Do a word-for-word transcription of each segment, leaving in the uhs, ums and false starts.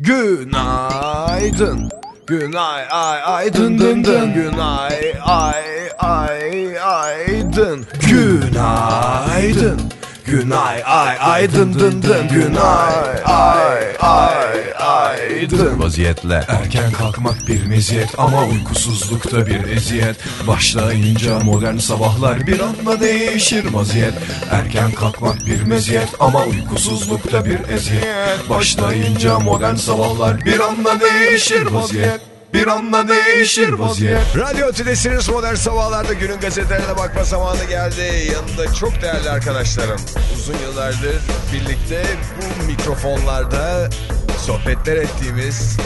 Günaydın. Günay ay ay dın dın dın. Günay ay ay ay dın. Günaydın. Günay ay ay dın dın dın. Günay ay ay ay dın. Vaziyetle Erken kalkmak bir meziyet ama uykusuzlukta bir eziyet. Başlayınca modern sabahlar bir anda değişir vaziyet. Erken kalkmak bir meziyet ama uykusuzlukta bir eziyet. Başlayınca modern sabahlar bir anda değişir vaziyet. Bir anda değişir vaziyet. Radyo Tülesi'niz modern sabahlarda günün gazetelerine bakma zamanı geldi. Yanında çok değerli arkadaşlarım. Uzun yıllardır birlikte bu mikrofonlarda sohbetler ettiğimiz,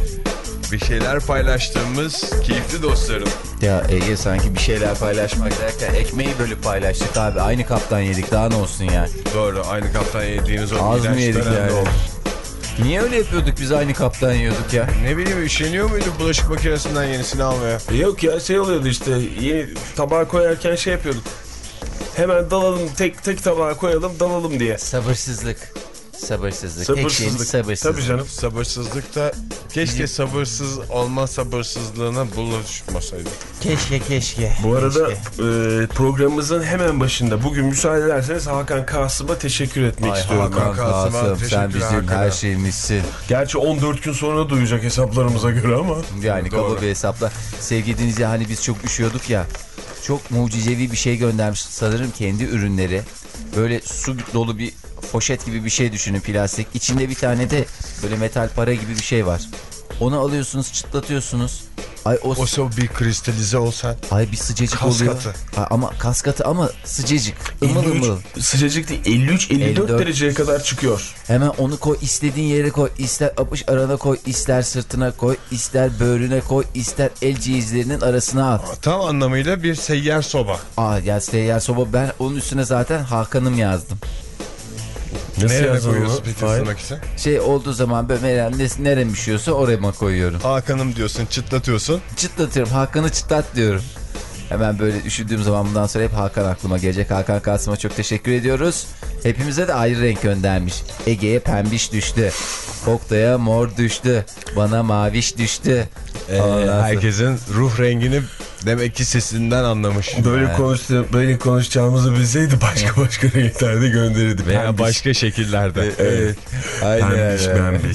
bir şeyler paylaştığımız keyifli dostlarım. Ya Ege, sanki bir şeyler paylaşmak derken ekmeği bölüp paylaştık abi. Aynı kaptan yedik, daha ne olsun ya. Doğru, aynı kaptan yediğiniz o Az mı yedik yani? oldu. Niye öyle yapıyorduk, biz aynı kaptan yiyorduk ya? Ne bileyim, üşeniyor muyduk bulaşık makinesinden yenisini almaya? Yok ya, şey oluyordu işte, yeni tabağa koyarken şey yapıyorduk. Hemen dalalım, tek tek tabağa koyalım, dalalım diye. Sabırsızlık. Sabırsızlık. Sabırsızlık. Tek şeyimiz sabırsızlık. Tabii canım. Sabırsızlıkta keşke sabırsız olma sabırsızlığına bulaşmasaydık. Keşke keşke. Bu arada keşke. e, programımızın hemen başında bugün müsaade ederseniz Hakan Kasım'a teşekkür etmek Ay istiyorum. Hakan Kasım, Kasım, teşekkür sen bizim Hakan'a. her şeyimizsin. Gerçi on dört gün sonra duyacak hesaplarımıza göre ama. Yani Doğru. kaba bir hesapla. Sevgili dinleyiciler, hani biz çok üşüyorduk ya. Çok mucizevi bir şey göndermiş sanırım, kendi ürünleri. Böyle su dolu bir poşet gibi bir şey düşünün, plastik. İçinde bir tane de böyle metal para gibi bir şey var. Onu alıyorsunuz, çıtlatıyorsunuz. Ay o, O so bir kristalize olsan. ay bir sıcacık Kas oluyor. katı. Ay, ama kas katı ama sıcacık. Imıl elli üç, ımıl. sıcacık değil, elli üç elli dört elli dört dereceye kadar çıkıyor. Hemen onu koy, istediğin yere koy. İster apış arana koy, ister sırtına koy, ister böğrüne koy, ister el cihazlarının arasına at. Tam anlamıyla bir seyyar soba. Aa ya, seyyar soba, ben onun üstüne zaten Hakan'ım yazdım. Nasıl Nereye yazdın koyuyorsun onu? peki Hayır. ısınmak için? Şey olduğu zaman böyle nerem üşüyorsa oraya koyuyorum. Hakan'ım diyorsun, çıtlatıyorsun. Çıtlatıyorum, Hakan'ı çıtlat diyorum. Hemen böyle üşüdüğüm zaman bundan sonra hep Hakan aklıma gelecek. Hakan Kasım'a çok teşekkür ediyoruz. Hepimize de ayrı renk göndermiş. Ege'ye pembiş düştü. Oktay'a mor düştü. Bana maviş düştü. Ee, herkesin ruh rengini demek ki sesinden anlamış. Böyle Yani. konuştu, böyle konuşacağımızı bilseydi başka başka renklerde gönderirdi. Veya Pembiş. başka şekillerde. Evet. Aynen Pembiş, öyle. pembiş.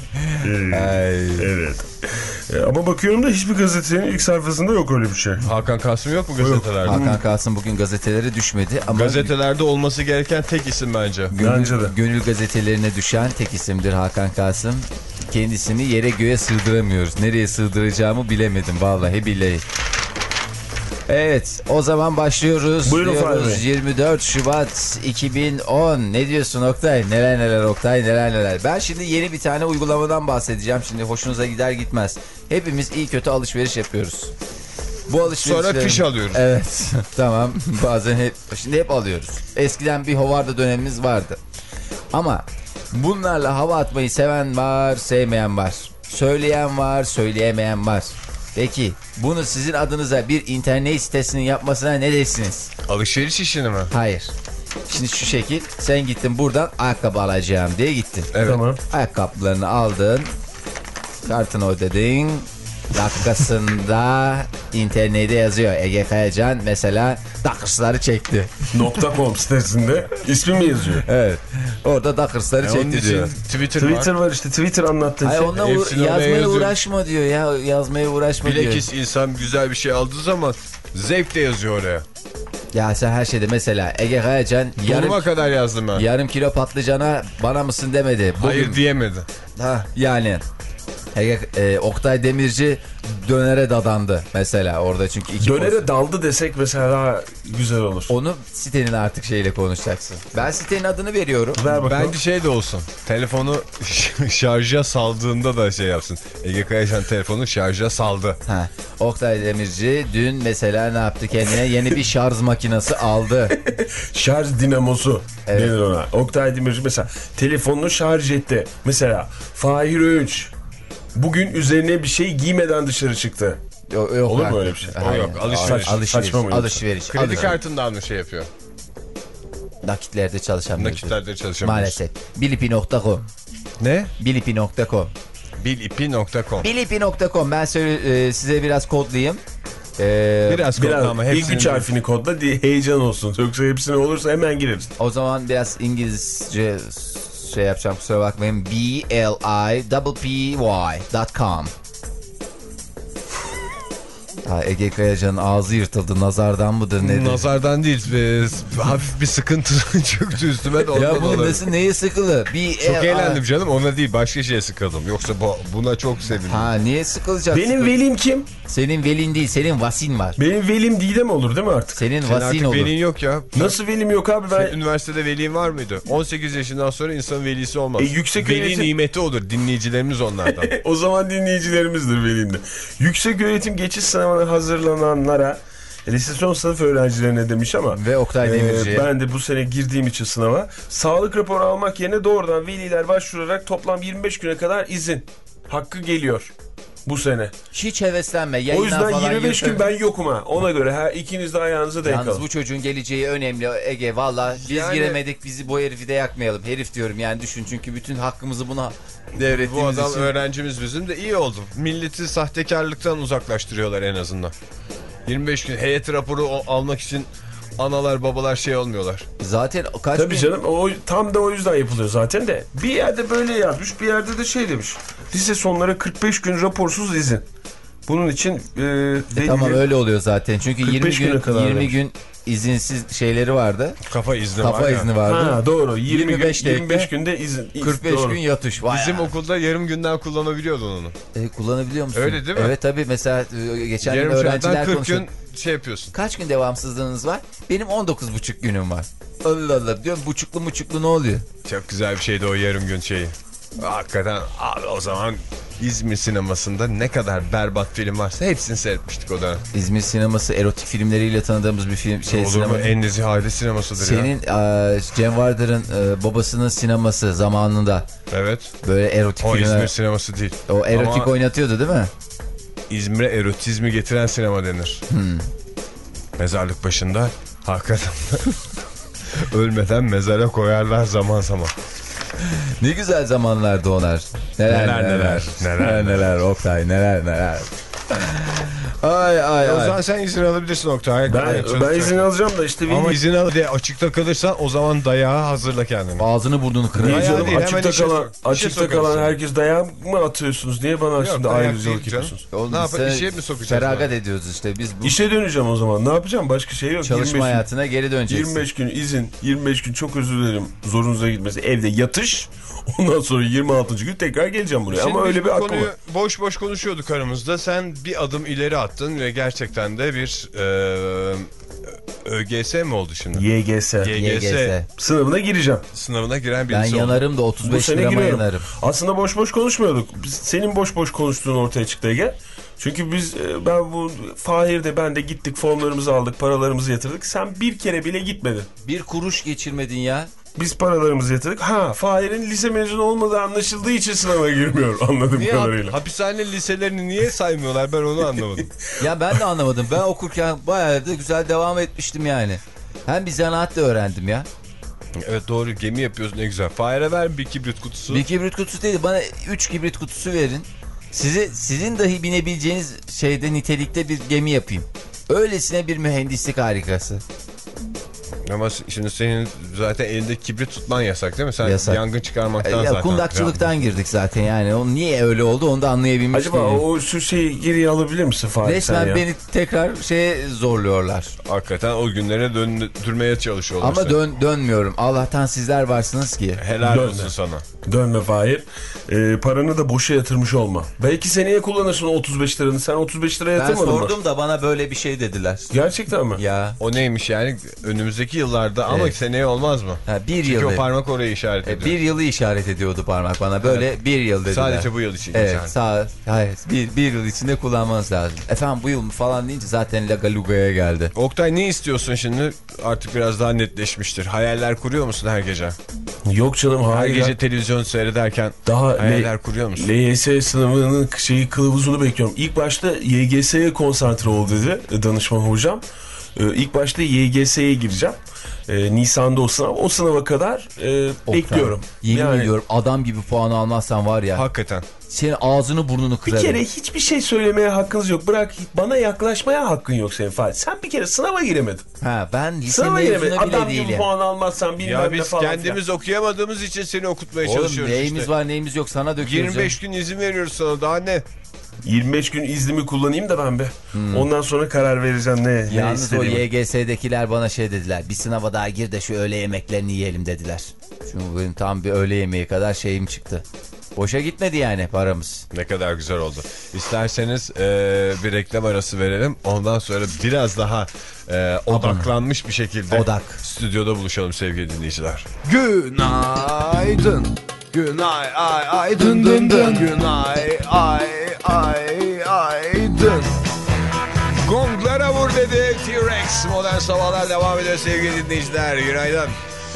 Ay. Evet. E, ama bakıyorum da hiçbir gazetenin ilk sayfasında yok öyle bir şey. Hakan Kasım yok mu gazetelerde? Hakan Kasım bugün gazetelere düşmedi ama Gazetelerde olması gereken tek isim bence. gönül, Bence de. gönül gazetelerine düşen tek isimdir Hakan Kasım. Kendisini yere göğe sığdıramıyoruz. Nereye sığdıracağımı bilemedim vallahi billahi. Evet, o zaman başlıyoruz. Buyurun diyoruz. Fahri Bey. yirmi dört Şubat iki bin on. Ne diyorsun Oktay? Neler neler Oktay, neler neler. Ben şimdi yeni bir tane uygulamadan bahsedeceğim. Şimdi hoşunuza gider gitmez. Hepimiz iyi kötü alışveriş yapıyoruz. Bu alışverişlerin... Sonra fiş alıyoruz. Evet. Tamam. Bazen hep, şimdi hep alıyoruz. Eskiden bir hovarda dönemimiz vardı. Ama bunlarla hava atmayı seven var, sevmeyen var. Söyleyen var, söyleyemeyen var. Peki bunu sizin adınıza bir internet sitesinin yapmasına ne dersiniz? Alışveriş işini mi? Hayır. Şimdi şu şekil, sen gittin buradan ayakkabı alacağım diye gittin. Evet. Tamam. Ayakkabılarını aldın, kartını ödedin, dakikasında internette yazıyor. Ege Kayacan mesela dakırsları çekti. .com sitesinde ismi mi yazıyor? Evet. Orada dakırsları E, onun çekti için diyor. Twitter, Twitter var. var işte, Twitter anlattı. Hayır, Şey. onunla Hepsini oraya yazmaya yazıyor. uğraşma diyor ya, yazmaya uğraşma diyor. Bilakis insan güzel bir şey aldığı zaman zevkle yazıyor oraya. Ya sen her şeyde mesela Ege Kayacan Yarım yarım, kadar yazdım ben. yarım kilo patlıcana bana mısın demedi. Bugün, Hayır diyemedi. ha, yani Ege, e, Oktay Demirci dönere dadandı mesela orada, çünkü iki Dönere poz- daldı desek mesela daha güzel olur. onu sitenin artık şeyle konuşacaksın. Ben sitenin adını veriyorum. Ver bakalım. Bence şey de olsun. Telefonu şarja saldığında da şey yapsın. Ege Kayacan telefonu şarja saldı. Ha, Oktay Demirci dün mesela ne yaptı, kendine yeni bir şarj makinesi aldı. Şarj dinamosu Evet. denir ona. Oktay Demirci mesela telefonunu şarj etti. Mesela Fahir Öğünç bugün üzerine bir şey giymeden dışarı çıktı. Yok, yok Olur mu artık. öyle bir şey? Hayır. O yok, alışveriş. Alışveriş. Saçma mı yoksa? Alışveriş. Kredi alışveriş. kartından mı şey yapıyor? Nakitlerde çalışamıyoruz. Nakitlerde çalışamıyoruz. Maalesef. bilipi nokta com Ne? bilipi nokta com bilipi nokta com. bilipi nokta com. Ben söyle, e, size biraz kodlayayım. Ee, biraz Biraz ama ilk üç harfini kodla diye heyecan olsun. Yoksa hepsine olursa hemen gireriz. O zaman biraz İngilizce şey yapacağım, kusura bakmayın. B L I P P Y dot com. Ha, Ege Kayacan'ın ağzı yırtıldı. Nazardan mıdır nedir? Nazardan değil. E, hafif bir sıkıntı çöktü üstüme de ondan Ya bunun olabilir. nesi, neye sıkılı? B Çok eğlendim canım, ona değil başka şeye sıkıldım. Yoksa bu, buna çok sevindim. Ha, niye sıkılacak? Benim Sıkıl... velim kim? Senin velin değil, senin vasin var. Benim velim Didem olur değil mi artık? Senin Senin vasin artık olur. velin yok ya. Nasıl velim yok abi ben... Senin üniversitede velin var mıydı? on sekiz yaşından sonra insanın velisi olmaz. E, yüksek Veli öğretim- nimeti olur. Dinleyicilerimiz onlardan. O zaman dinleyicilerimizdir velimde. Yüksek öğretim geçiş sınavına hazırlananlara, lise son sınıf öğrencilerine demiş ama Ve Oktay Demirci'ye. ben de bu sene girdiğim için sınava sağlık raporu almak yerine doğrudan veliler başvurarak toplam yirmi beş güne kadar izin hakkı geliyor bu sene. Hiç heveslenme. O Yayından yüzden falan yirmi beş gün yürütme. ben yokum ha. Ona göre her ikiniz de ayağınızı denk Yalnız alın. bu çocuğun geleceği önemli Ege. Valla biz Yani- giremedik, bizi bu herifi de yakmayalım. Herif diyorum yani, düşün çünkü bütün hakkımızı buna Bu devrettiğimiz adam için. öğrencimiz bizim de iyi oldu. Milleti sahtekarlıktan uzaklaştırıyorlar en azından. yirmi beş gün heyet raporu o- almak için analar babalar şey olmuyorlar. Zaten kaç Tabii bin... canım o, tam da o yüzden yapılıyor zaten de. Bir yerde böyle yapmış, bir yerde de şey demiş. Lise sonları kırk beş gün raporsuz izin. Bunun için e, E tamam, öyle oluyor zaten. Çünkü kırk yirmi beş güne gün kadar yirmi demiş. gün izinsiz şeyleri vardı. Kafa izni Kafa var ya. izni vardı. Ha doğru. yirmi, yirmi beş gün, yirmi beş dakika, günde izin. iz- kırk beş doğru. gün yatış. Vay Bizim ya. okulda yarım günden kullanabiliyordun onu. E, kullanabiliyor musun? Öyle değil mi? Evet tabii, mesela e, geçen gün Yarım öğrenciler saatten kırk konuşuyor. gün şey yapıyorsun. Kaç gün devamsızlığınız var? Benim on dokuz buçuk günüm var. Allah Allah diyorum, buçuklu buçuklu ne oluyor? Çok güzel bir şeydi o yarım gün şeyi. Hakikaten abi o zaman İzmir sinemasında ne kadar berbat film varsa hepsini seyretmiştik o dönem. İzmir sineması erotik filmleriyle tanıdığımız bir film şey Olur sinema. mu? En nezihade sinemasıdır ya. Senin e, Cem Vardır'ın e, babasının sineması zamanında Evet. böyle erotik O filmler. İzmir sineması değil. O erotik Ama oynatıyordu değil mi? İzmir'e erotizmi getiren sinema denir. Hmm. Mezarlık başında hakikaten ölmeden mezara koyarlar zaman zaman. Ne güzel zamanlardı onlar. Neler Neler, neler. neler, Neler neler, neler Oktay, neler neler. Ay ay O ay. zaman sen izin alabilirsin Oktay. Ben, Gayet ben çok- izin alacağım da işte Ama veli- izin al diye açıkta kalırsan o zaman dayağı hazırla kendini. Ağzını burnunu kırıyor. Niye Dayağı canım değil, hemen açıkta işe kalan, sok- işe açıkta sokarsın. kalan herkes dayağı mı atıyorsunuz? Niye bana şimdi dayak ayrıcalık değil canım. yapıyorsunuz? Oğlum Ne yapalım, biz işe de mi sokacağız? Feragat yani? ediyoruz işte biz bu İşe döneceğim o zaman. Ne yapacağım? Başka şey yok. çalışma yirmi beş gün- hayatına geri döneceksin. yirmi beş gün izin, yirmi beş gün çok özür dilerim zorunuza gitmesi, evde yatış. Ondan sonra yirmi altıncı gün tekrar geleceğim buraya. Şimdi Ama biz öyle bir bu hakkım konuyu var. boş boş konuşuyorduk aramızda. Sen bir adım ileri attın ve gerçekten de bir e, ÖGS mi oldu şimdi? Y G S. Y G S Y G S. Sınavına gireceğim. sınavına giren Ben birisi oldu. yanarım da otuz Bu beş sene lirama giriyorum. yanarım. Aslında boş boş konuşmuyorduk. Biz, senin boş boş konuştuğun ortaya çıktı Ege. Çünkü biz e, ben bu Fahir'de ben de gittik, formlarımızı aldık, paralarımızı yatırdık. Sen bir kere bile gitmedin. Bir kuruş geçirmedin ya. Biz paralarımızı yatırdık. Ha, Fahir'in lise mezunu olmadığı anlaşıldığı için sınava girmiyor anladığım Niye kadarıyla. hapishane liselerini niye saymıyorlar, ben onu anlamadım. Ya ben de anlamadım. Ben okurken bayağı da güzel devam etmiştim yani. Hem bir zanaat da öğrendim ya. Evet doğru, gemi yapıyorsun ne güzel. Fahir'e ver bir kibrit kutusu. Bir kibrit kutusu değil, bana üç kibrit kutusu verin. Size, sizin dahi binebileceğiniz şeyde, nitelikte bir gemi yapayım. Öylesine bir mühendislik harikası. Ama şimdi senin zaten elinde kibrit tutman yasak değil mi? Sen Yasak. yangın çıkarmaktan Ya, zaten. kundakçılıktan girdik zaten yani. O niye öyle oldu onu da anlayabilmiş Acaba değilim. o şu şeyi geriye alabilir misin Fahir sen Resmen ya? beni tekrar şeye zorluyorlar. Hakikaten o günlere döndürmeye çalışıyorlar. Ama seni. dön, dönmüyorum. Allah'tan sizler varsınız ki. Helal Dönme. olsun sana. Dönme Fahir. Ee, paranı da boşa yatırmış olma. Belki seneye kullanırsın o otuz beş liranı. Sen otuz beş liraya Ben yatırmadın mı? sordum da bana böyle bir şey dediler. Gerçekten mi? Ya O neymiş yani, önümüzdeki yıllarda ama Evet. seneye olmaz mı? ha, bir Çünkü yıl. o parmak oraya işaret E, ediyor. bir yılı işaret ediyordu parmak bana. Böyle bir yıl dediler. Sadece bu yıl için Evet geçerli. sağ, hayır, bir, bir yıl içinde kullanmanız lazım. Efendim bu yıl mı falan deyince zaten Lagaluga'ya geldi. Oktay ne istiyorsun şimdi? Artık biraz daha netleşmiştir. Hayaller kuruyor musun her gece? Yok canım Her hayır. gece televizyon seyrederken Daha hayaller L- kuruyor musun? L Y S sınavının şeyi kılavuzunu bekliyorum. İlk başta Y G S'ye konsantre ol dedi danışman hocam. Ee, ilk başta Y G S'ye gireceğim. Ee, Nisan'da o sınav. O sınava kadar e, bekliyorum. Yemin yani, ediyorum adam gibi puan almazsan var ya. Hakikaten. Senin ağzını burnunu bir kırarım. kere hiçbir şey söylemeye hakkınız yok. Bırak bana yaklaşmaya hakkın yok senin Fahir. Sen bir kere sınava giremedin. Ha, ben lise Sınava giremedin. mezunu bile Adam gibi değilim. puan almazsan bilmem Ya ne biz falan. kendimiz falan. okuyamadığımız için seni okutmaya Oğlum çalışıyoruz neyimiz işte. var neyimiz yok sana döküyoruz. yirmi beş gün izin veriyoruz sana, daha ne? yirmi beş gün iznimi kullanayım da ben be. Hmm. Ondan sonra karar vereceğim ne, ne Yalnız istediğimi. o Y G S'dekiler bana şey dediler. Bir sınava daha gir de şu öğle yemeklerini yiyelim dediler. Çünkü benim tam bir öğle yemeği kadar şeyim çıktı. Boşa gitmedi yani paramız. Ne kadar güzel oldu. İsterseniz e, bir reklam arası verelim. Ondan sonra biraz daha e, odaklanmış bir şekilde Odak. stüdyoda buluşalım sevgili dinleyiciler. Günaydın. Günay ay ay dın dın dın. Günay ay ay ay dın. Gonglara vur dedi T-Rex. Modern Sabahlar devam ediyor sevgili dinleyiciler. Günaydın.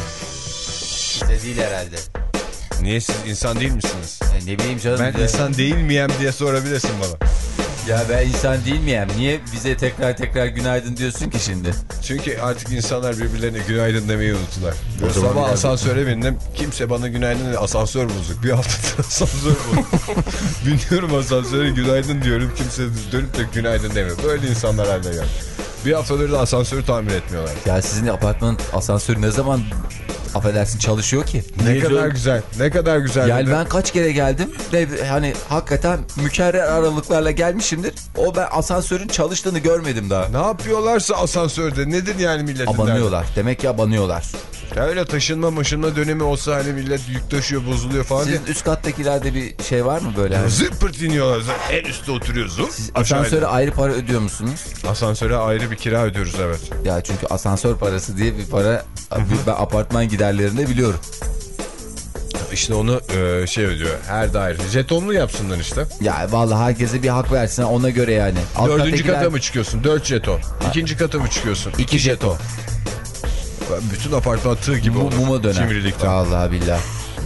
Size değil herhalde. Niye, siz insan değil misiniz? E, ne bileyim canım. Ben de. insan değil miyim diye sorabilirsin bana. Ya ben insan değil miyim? Niye bize tekrar tekrar günaydın diyorsun ki şimdi? Çünkü artık insanlar birbirlerine günaydın demeyi unuttular. O zaman Sabah biraz- asansöre bindim. Kimse bana günaydın dedi. Asansör bozuk. Bir haftadır asansör bozuk. Biniyorum asansöre günaydın diyorum. Kimse dönüp de günaydın demiyor. Böyle insanlar haline geldi. Bir haftadır da asansörü tamir etmiyorlar. Ya sizin apartmanın asansörü ne zaman affedersin çalışıyor ki? Ne Niye kadar canım? güzel. Ne kadar güzel. Yani dedi. ben kaç kere geldim ve hani hakikaten mükerrer aralıklarla gelmişimdir. O ben asansörün çalıştığını görmedim daha. Ne yapıyorlarsa asansörde nedir yani milletin Abanıyorlar. Demek ki abanıyorlar. derdi? Ya öyle taşınma maşınma dönemi olsa hani millet yük taşıyor bozuluyor falan diye. Sizin üst kattakilerde bir şey var mı böyle? Hani? Zırt pırt iniyorlar. Zaten en üstte oturuyorsun. Siz Aşağıya- asansöre ayrı para ödüyor musunuz? Asansöre ayrı bir kira ödüyoruz, evet. Ya çünkü asansör parası diye bir para ben apartman giderlerinde biliyorum. İşte onu e, şey ödüyor her daire. Jetonlu yapsınlar işte. Ya vallahi herkese bir hak versin ona göre yani. Alt Dördüncü kattakiler- kata mı çıkıyorsun? Dört jeton. İkinci kata mı çıkıyorsun? İki jeton. Bütün apartman tığ gibi Bu olur. muma döner. Cimrilikten. Vallahi billahi.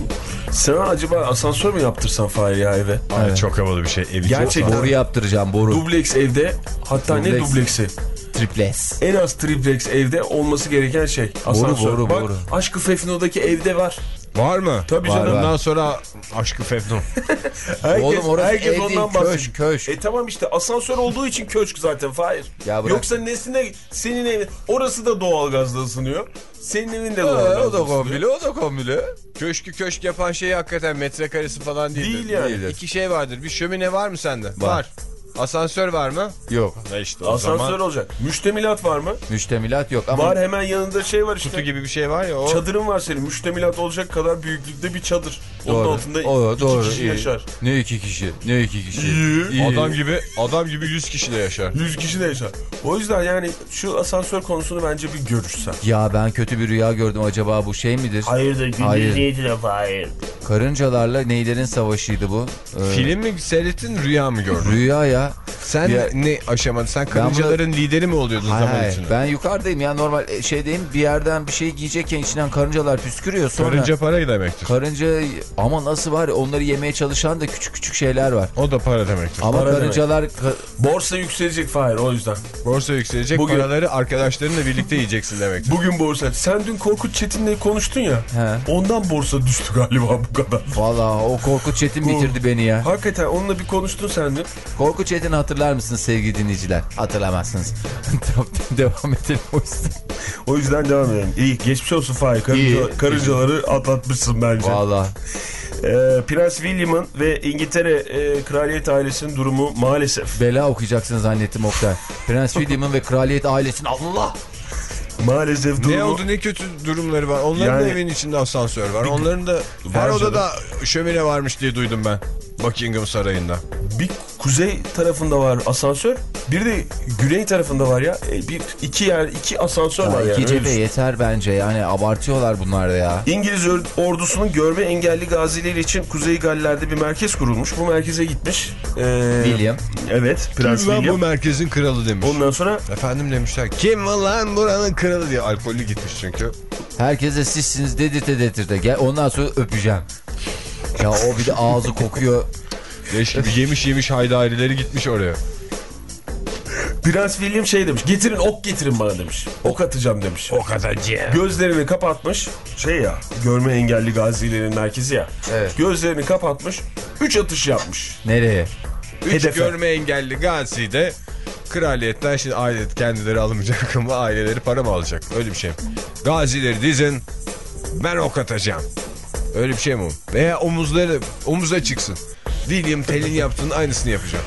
Sana acaba asansör mü yaptırsan Fahir ya eve? Ay, Evet. çok havalı bir şey. Evi Gerçekten. Boru yaptıracağım boru. Dubleks evde, hatta ne Dubleks. dubleksi? Triples. En az triplex evde olması gereken şey. Asansör. boru, Bak, boru. Aşk-ı Fefno'daki evde var. Var mı? Tabii Var, canım. var. Ondan sonra Aşk-ı Fefno. Herkes, Oğlum orası herkes ev değil, ondan köşk, bahsediyor. köşk. E tamam işte asansör olduğu için köşk zaten Fahir. Ya bırak. Yoksa nesine senin evin orası da doğalgazla ısınıyor. Senin evin de o doğalgazla da ısınıyor. kombili, o da kombili. Köşkü köşk yapan şey hakikaten metrekaresi falan değildir. Değil yani. Değildir. İki şey vardır. Bir şömine var mı sende? Var. Asansör var mı? Yok. Ne işte o Asansör zaman. olacak. Müştemilat var mı? Müştemilat yok ama Var, hemen yanında şey var işte. Kutu gibi bir şey var ya o. Çadırın var senin. Müştemilat olacak kadar büyüklükte bir çadır. Onun doğru. altında O, iki doğru, kişi iyi. yaşar. Ne iki kişi? Ne iki kişi? İyi. İyi. Adam gibi adam gibi yüz kişi de yaşar. yüz kişi de yaşar. O yüzden yani şu asansör konusunu bence bir görüşsen. Ya ben kötü bir rüya gördüm, acaba bu şey midir? Hayırdır Hayır. gündüz niyetine Fahir. Karıncalarla neylerin savaşıydı bu? Ee, Film mi seyrettin, rüya mı gördün? Rüya ya. Sen Ya- ne aşamadın? Sen karıncaların lideri mi oluyordun Hayır, zaman hayır. içinde? Ben yukarıdayım ya, normal e, şeydeyim, bir yerden bir şey giyecekken içinden karıncalar püskürüyor sonra. Karınca para demektir. Karınca ama nasıl var ya, onları yemeye çalışan da küçük küçük şeyler var. O da para demektir. Ama Para karıncalar ka- Borsa yükselecek Fahir o yüzden. Borsa yükselecek, Bugün- paraları arkadaşlarınla birlikte yiyeceksin demektir. Bugün borsa. Sen dün Korkut Çetin'le konuştun ya. He. Ondan borsa düştü galiba bu kadar. Vallahi o Korkut Çetin bitirdi beni ya. Hakikaten onunla bir konuştun sen dün. Korkut Çetin'i hatırlar mısınız sevgili dinleyiciler? Hatırlamazsınız. Devam edelim o yüzden. O yüzden devam edelim. İyi, geçmiş olsun Fahir. Karınca, İyi. karıncaları atlatmışsın bence. Vallahi. Ee, Prens William'ın ve İngiltere e, kraliyet ailesinin durumu maalesef. Bela okuyacaksın zannettim Oktay. Prens William'ın ve kraliyet ailesinin Allah. Maalesef durumu. Ne oldu, ne kötü durumları var. Onların da Yani- evin içinde asansör var. Onların da her Var odada şömine varmış diye duydum ben. Buckingham Sarayı'nda. Bir kuzey tarafında var asansör. Bir de güney tarafında var ya. E, bir iki yer iki asansör var Ya yani. iki öyle cephe düşün. yeter bence, yani abartıyorlar bunlar da ya. İngiliz or- ordusunun görme engelli gazileri için Kuzey Galler'de bir merkez kurulmuş. Bu merkeze gitmiş. Ee, William. Evet, Prens Kim lan bu William. merkezin kralı demiş. Ondan sonra Efendim demişler. Kim lan buranın kralı diye. Alkollü gitmiş çünkü. Herkese sizsiniz dedirte dedirte. Gel ondan sonra öpeceğim. Ya o bir de ağzı kokuyor. Leş gibi yemiş yemiş haydarileri gitmiş oraya. Prens William şey demiş. Getirin ok getirin bana demiş. Ok atacağım demiş. O kadarcı. Gözlerini kapatmış. Şey ya, görme engelli gazilerin merkezi ya. Evet. Gözlerini kapatmış. Üç atış yapmış. Nereye? Üç Hedefe. görme engelli gazi de kraliyetten şimdi aile kendileri alınmayacak ama aileleri para mı alacak? Öyle bir şey mi? Gazileri dizin, ben ok atacağım. Öyle bir şey mi o? Veya omuzları omuza çıksın. William Tell'in yaptığının aynısını yapacağım.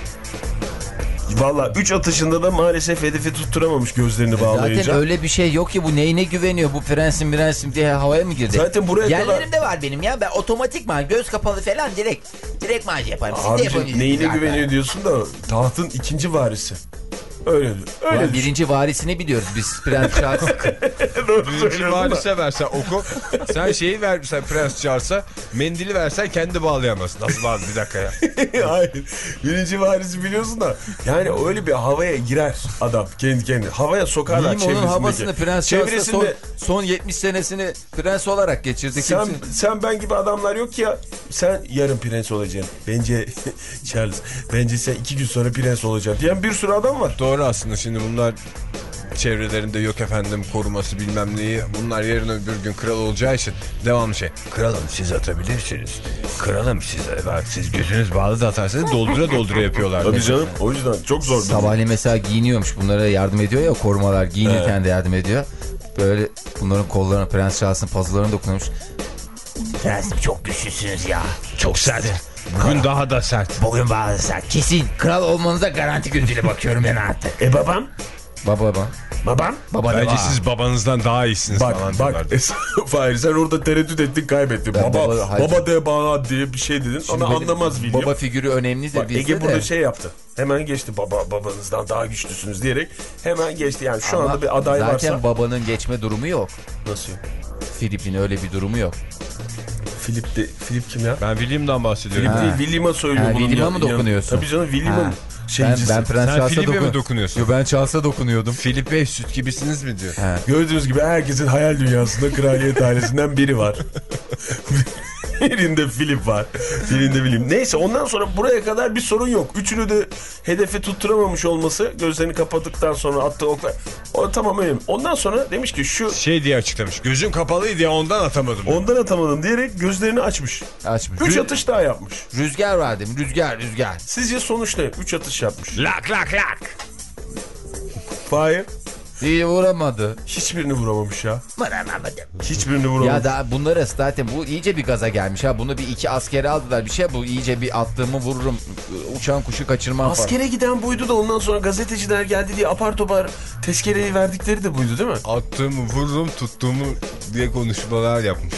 Valla üç atışında da maalesef hedefi tutturamamış gözlerini bağlayınca. Zaten öyle bir şey yok ki, bu neyine güveniyor, bu prensim prensim diye havaya mı girdi? Zaten buraya Yerlerim kadar... de var benim ya, ben otomatikman göz kapalı falan direkt direkt maaş yaparım. Siz de Abicim yapabilirsiniz neyine zaten. güveniyor diyorsun da tahtın ikinci varisi. Öyle öyle. Ulan birinci varisini biliyoruz biz, Prens Charles. Birinci valise versen oku. Sen şeyi versen Prens Charles'a mendili versen kendi bağlayamazsın. Nasıl bağlı bir dakika ya. Hayır. Birinci varisi biliyorsun da yani öyle bir havaya girer adam kendi kendine. Havaya sokarlar Diyeyim onun çevresindeki. havasını, Prens Charles'ta son, Çevresinde son yetmiş senesini prens olarak geçirdi. sen, Kimse... sen ben gibi adamlar yok ya. Sen yarın prens olacaksın. Bence Charles, bence sen iki gün sonra prens olacaksın diyen bir sürü adam var. Doğru aslında, şimdi bunlar çevrelerinde yok efendim koruması bilmem neyi. Bunlar yarın öbür gün kral olacağı için devamlı şey. Kralım siz atabilirsiniz. Kralım siz, bak siz gözünüz bağlı da atarsanız doldura doldura yapıyorlar. Tabii canım, o yüzden çok zor. Sabahleyin mesela giyiniyormuş, bunlara yardım ediyor ya, korumalar giyinirken evet. de yardım ediyor. Böyle bunların kollarına, Prens Charles'ın pazularına dokunuyormuş. Prensim çok güçlüsünüz ya. Çok sert. Bugün daha da sert. Bugün daha sert. Kesin kral olmanıza garanti gözüyle bakıyorum ben artık. E babam? Baba baba. Babam? Baba Bence baba. siz babanızdan daha iyisiniz. Bak falan bak Fahir, sen orada tereddüt ettin, kaybettin. Ben Baba baba, baba de bana diye bir şey dedin. Şimdi onu anlamaz William. Baba figürü önemlidir Bak, bizde Ege de. burada şey yaptı. Hemen geçti, baba babanızdan daha güçlüsünüz diyerek hemen geçti. Yani şu Ama anda bir aday zaten varsa. Zaten babanın geçme durumu yok. Nasıl yok? Filip'in öyle bir durumu yok. Filip de, Filip kim ya? Ben William'dan bahsediyorum. Filip Ha. değil, William'a söylüyor. Ha, bunun William'a ya- mı dokunuyorsun? Tabii canım, William'ın Ha. şeycisi. Ben, ben Prens Sen Charles'a Filip'e dokun... mi dokunuyorsun? Yo, ben Charles'a dokunuyordum. Filip Bey süt gibisiniz mi diyor. Ha. Gördüğünüz gibi herkesin hayal dünyasında kraliyet ailesinden biri var. Birinde Filip var. Birinde William. Neyse, ondan sonra buraya kadar bir sorun yok. Üçünü de hedefe tutturamamış olması, gözlerini kapattıktan sonra attığı oklar. O tamam öyle. Ondan sonra demiş ki şu... Şey diye açıklamış. Gözün kapalıydı ya ondan atamadım. Ondan atamadım diyerek gözlerini açmış. Açmış. Üç Rü- atış daha yapmış. Rüzgar var değil mi? Rüzgar rüzgar. Sizce sonuç ne? Üç atış yapmış. Lak lak lak. Fahir İyi vuramadı. hiçbirini vuramamış ya. Vuramadım. Hiçbirini vuramamış. Ya da bunları zaten bu iyice bir gaza gelmiş ha. Bunu bir iki askere aldılar bir şey, bu iyice bir attığımı vururum. Uçan kuşu kaçırmam falan. Askere giden buydu da ondan sonra gazeteciler geldi diye apar topar tezkereyi verdikleri de buydu değil mi? Attığımı vururum tuttuğumu diye konuşmalar yapmış.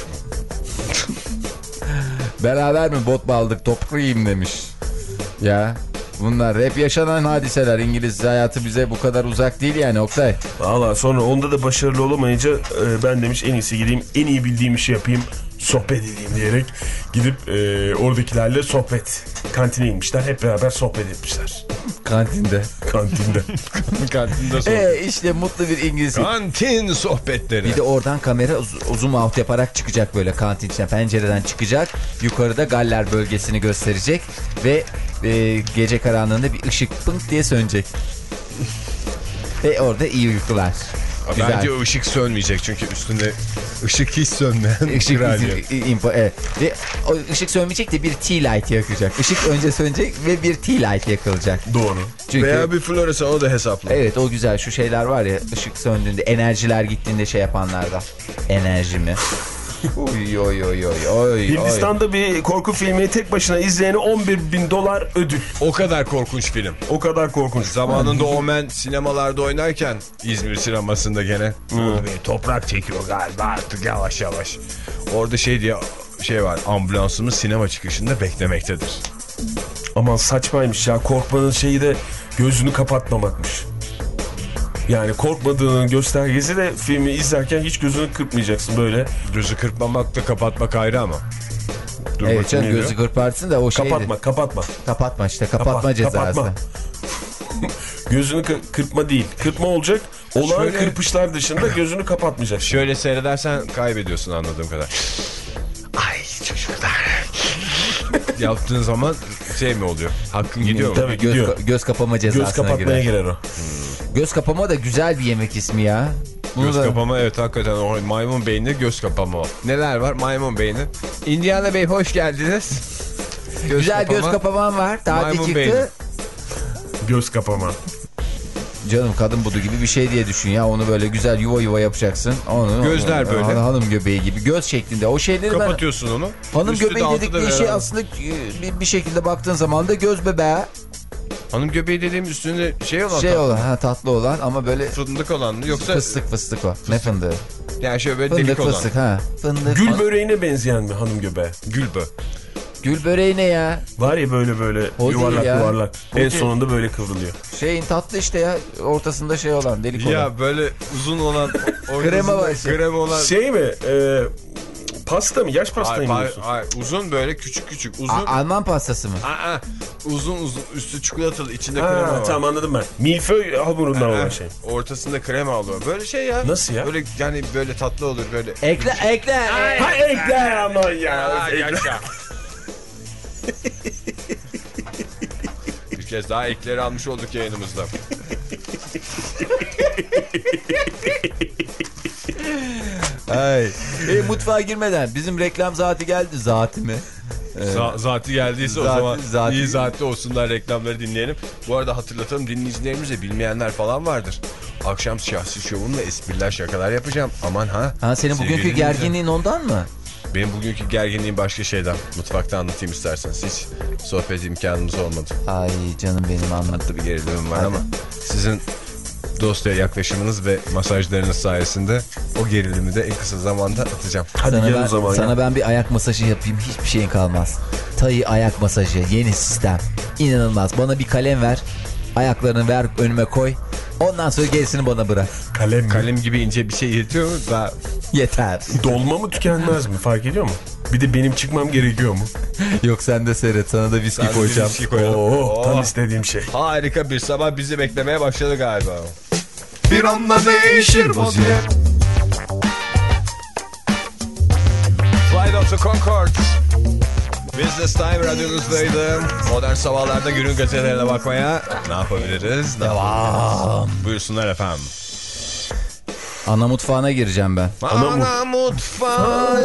Beraber mi bot baldık toprayayım demiş. Ya bunlar hep yaşanan hadiseler. İngiliz hayatı bize bu kadar uzak değil yani Oktay. Valla sonra onda da başarılı olamayınca e, ben demiş en iyisi gideyim, en iyi bildiğim işi yapayım, sohbet edeyim diyerek gidip e, oradakilerle sohbet. Kantine inmişler, hep beraber sohbet etmişler. Kantinde. Kantinde. Kantinde sohbet. Eee işte mutlu bir İngiliz. Kantin sohbetleri. Bir de oradan kamera uz- zoom out yaparak çıkacak böyle kantin içine, pencereden çıkacak. Yukarıda Galler bölgesini gösterecek ve e, gece karanlığında bir ışık pınk diye sönecek. Ve orada iyi uykular. Güzel. Bence o ışık sönmeyecek çünkü üstünde ışık hiç sönmeyen Işık kraliye. izin- info, evet. Ve o ışık sönmeyecek de bir tea light yakacak. Işık önce sönecek ve bir tea light yakılacak. Doğru. Çünkü Veya bir floresan, o da hesaplı. evet, o güzel, şu şeyler var ya, ışık söndüğünde enerjiler gittiğinde şey yapanlardan. Enerji mi? Oy oy oy oy oy. Hindistan'da bir korku filmi tek başına izleyene on bir bin dolar ödül. O kadar korkunç film. O kadar korkunç. Zamanında Omen sinemalarda oynarken İzmir sinemasında gene bir toprak çekiyor galiba artık yavaş yavaş. Orada şey diye şey var, ambulansımız sinema çıkışında beklemektedir. Aman saçmaymış ya, korkmanın şeyi de gözünü kapatmamakmış. Yani korkmadığının göstergesi de filmi izlerken hiç gözünü kırpmayacaksın böyle. Gözü kırpmamak da kapatmak ayrı ama. Dur Evet bakayım, canım, ne gözü diyor? kırparsın da o şeydi. Kapatma, kapatma. Kapatma işte, kapatma Kapat, cezası. kapatma. Gözünü kı- kırpma değil. Kırpma olacak. Olağan Şöyle- kırpışlar dışında gözünü kapatmayacaksın. Şöyle seyredersen kaybediyorsun anladığım kadar. Ay çocuklar. Yaptığın zaman şey mi oluyor? Hakkın gidiyor mu? Tabii Göz, gidiyor. göz kapama cezasına Göz kapatmaya girer. girer o. Göz kapama da güzel bir yemek ismi ya. Bunu göz da... kapama evet hakikaten o maymun beyni göz kapama o. Neler var maymun beyni? Indiana Bey hoş geldiniz. Göz güzel kapama, göz kapamam var. Tatil çıktı. Beyni. Göz kapama. Canım kadın budu gibi bir şey diye düşün ya. Onu böyle güzel yuva yuva yapacaksın. Onu, Gözler onu, böyle. Hanım göbeği gibi. Göz şeklinde. O şeyleri kapatıyorsun ben, onu. Hanım üstü göbeği dedikleri şey aslında bir, bir şekilde baktığın zaman da göz bebeği. Hanım göbeği dediğim üstünde şey olan. Şey olan ha, tatlı olan ama böyle. Fındık olan mı yoksa? Fıstık fıstık o. Fıstık. Ne fındığı? Yani şöyle böyle fındık, delik olan. Fıstık ha. Fındık. Gül böreğine benzeyen mi hanım göbeği? Gülbö. Gül böreği ne ya? Var ya böyle böyle o yuvarlak yuvarlak. O en değil. Sonunda böyle kıvrılıyor. Şeyin tatlı işte ya. Ortasında şey olan delik ya olan. Ya böyle uzun olan. Krema var. Krema olan. Şey mi? Eee... Pasta mı? Yaş pasta mı diyorsun? Hayır, uzun böyle küçük küçük. Uzun. A Alman pastası mı? Aa, uzun uzun üstü çikolatalı içinde ha, krema var. Tamam anladım ben. Milföy hamurundan olan şey. Ortasında krema oluyor. Böyle şey ya. Nasıl ya? Böyle yani böyle tatlı olur böyle. Ekle ekle. Ha ekle ama ya. Aa, yaşa. Bir kez daha ekleri almış olduk yayınımızda. Ay. E, mutfağa girmeden bizim reklam saati geldi. Zaati mi? Ee, Zati geldiyse zati, o zaman zati. iyi zaatli olsunlar, reklamları dinleyelim. Bu arada hatırlatalım, dinleyicilerimize bilmeyenler falan vardır. Akşam şahsi şovumla espriler şakalar yapacağım. Aman ha. Ha senin bugünkü gerginliğin ondan mı? Benim bugünkü gerginliğim başka şeyden. Mutfakta anlatayım isterseniz. Hiç sohbet imkanımız olmadı. Ay canım benim anlattı bir gerilimim var. Hadi. Ama sizin dostaya yaklaşımınız ve masajlarınız sayesinde o gerilimi de en kısa zamanda atacağım. Hadi sana ben, o zaman sana ya. Ben bir ayak masajı yapayım, hiçbir şeyin kalmaz. Tayı ayak masajı, yeni sistem. İnanılmaz. Bana bir kalem ver, ayaklarını ver önüme koy. Ondan sonra gerisini bana bırak. Kalem Kalem gibi ince bir şey yetiyor mu? Daha... Yeter. Dolma mı tükenmez mi? Fark ediyor mu? Bir de benim çıkmam gerekiyor mu? Yok sen de seyret. Sana da viski koyacağım. Viski koyalım. Oo, tam istediğim şey. Harika bir sabah bizi beklemeye başladı galiba. Bir anda değişir vaziyet. Flight of the Conchords. Business Time radyonuzdaydı. Modern sabahlarda günün gazetelerine bakmaya ne yapabiliriz? Devam. Buyursunlar efendim. Ana mutfağına gireceğim ben. Ana, Ana mutfağı.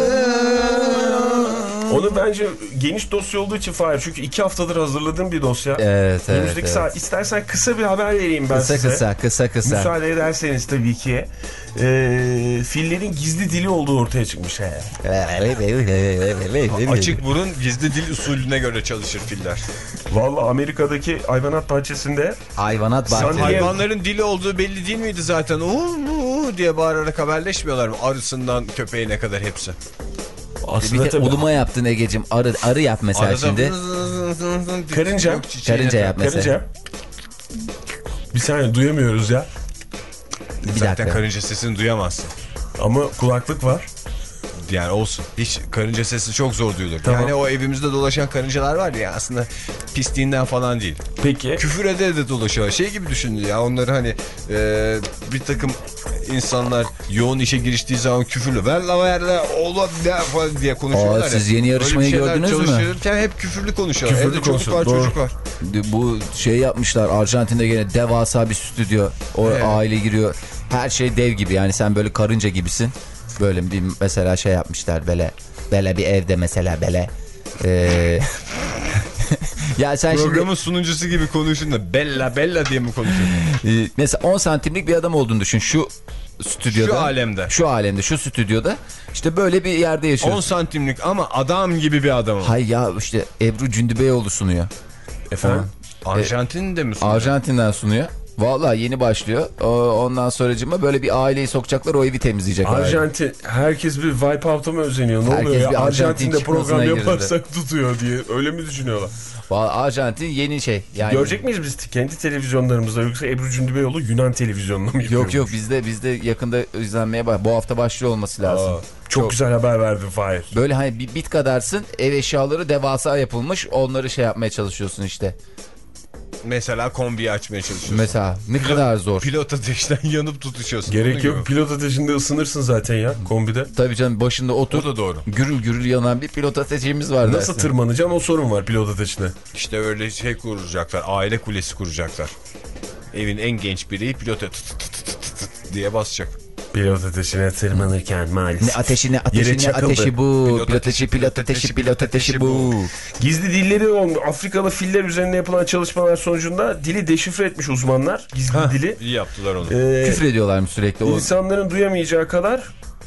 Onu bence geniş dosya olduğu için Fahir. Çünkü iki haftadır hazırladığım bir dosya. Evet, evet. Önümüzdeki evet. saat. İstersen kısa bir haber vereyim ben kısa, size. Kısa kısa kısa. Müsaade ederseniz tabii ki. Ee, fillerin gizli dili olduğu ortaya çıkmış. He. Açık burun gizli dil usulüne göre çalışır filler. Vallahi Amerika'daki hayvanat bahçesinde. Hayvanat bahçesinde. Hayvanların dili olduğu belli değil miydi zaten? Uuu diye bağırarak haberleşmiyorlar mı? Arısından köpeğine kadar hepsi. Aslında bir de uluma yaptın Egeciğim. Arı, arı yap mesela arada şimdi. Karınca. Karınca yap mesela. Karınca. Bir saniye duyamıyoruz ya. Bir Zaten dakika. karınca sesini duyamazsın. Ama kulaklık var. Yani olsun. Hiç karınca sesi çok zor duyulur. Tamam. Yani o evimizde dolaşan karıncalar var ya aslında pisliğinden falan değil. Peki. Küfür ede de dolaşıyor. Şey gibi düşünün ya onları hani e, bir takım insanlar yoğun işe giriştiği zaman küfürlü ver la ver la oğlum ne falan diye konuşuyorlar. Aa, siz yeni yarışmayı gördünüz mü? Çalışırken hep küfürlü konuşuyorlar. Küfürlü Evde çocuk var doğru. çocuk var. Bu şey yapmışlar Arjantin'de gene devasa bir stüdyo. O evet. Aile giriyor. Her şey dev gibi yani sen böyle karınca gibisin. Böyle bir mesela şey yapmışlar böyle böyle bir evde mesela böyle ee... ya sen programın şimdi... sunucusu gibi konuşun da bella bella diye mi konuşuyorsun? Ee, mesela on santimlik bir adam olduğunu düşün şu stüdyoda. Şu alemde. Şu alemde şu stüdyoda işte böyle bir yerde yaşıyorsun. on santimlik ama adam gibi bir adam. Hay ya işte Ebru Cündübeyoğlu sunuyor. Efendim? Arjantin'de mi sunuyor? Arjantin'den sunuyor. Vallahi yeni başlıyor. Ondan sonracığıma böyle bir aileyi sokacaklar, o evi temizleyecek. Arjantin, aile. Herkes bir Wipeout'a mı özeniyor? Ne herkes oluyor ya? Arjantin'de program yaparsak girdi. Tutuyor diye. Öyle mi düşünüyorlar? Vallahi Arjantin yeni şey. Yani... Görecek miyiz biz kendi televizyonlarımızda yoksa Ebru Cündübeyoğlu Yunan televizyonuna mı yapıyor? Yok yok bizde bizde yakında izlenmeye bak. Bu hafta başlıyor olması lazım. Aa, çok, çok güzel haber verdin Fahir. Böyle hani bir bit kadarsın, ev eşyaları devasa yapılmış. Onları şey yapmaya çalışıyorsun işte. Mesela kombiyi açmaya çalışıyorsun. Mesela ne Pilot, kadar zor. Pilot ateşten yanıp tutuşuyorsun. Gerek yok. Gibi. Pilot ateşinde ısınırsın zaten ya kombide. Tabii canım başında otur. O da doğru. Gürül gürül yanan bir pilot ateşimiz var. Nasıl dersin. tırmanacaksın o sorun var pilot ateşine. İşte öyle şey kuracaklar. Aile kulesi kuracaklar. Evin en genç bireyi pilota tut tut tut tut diye basacak. Pilot ateşine tırmanırken maalesef. Ne ateşi ne ateşi ne ateşi bu. Pilot, pilot ateşi pilot ateşi pilot ateşi bu. Gizli dilleri olmuş. Afrikalı filler üzerinde yapılan çalışmalar sonucunda dili deşifre etmiş uzmanlar. Gizli Hah, dili. İyi yaptılar onu. Ee, Küfür ediyorlarmış sürekli. O... İnsanların duyamayacağı kadar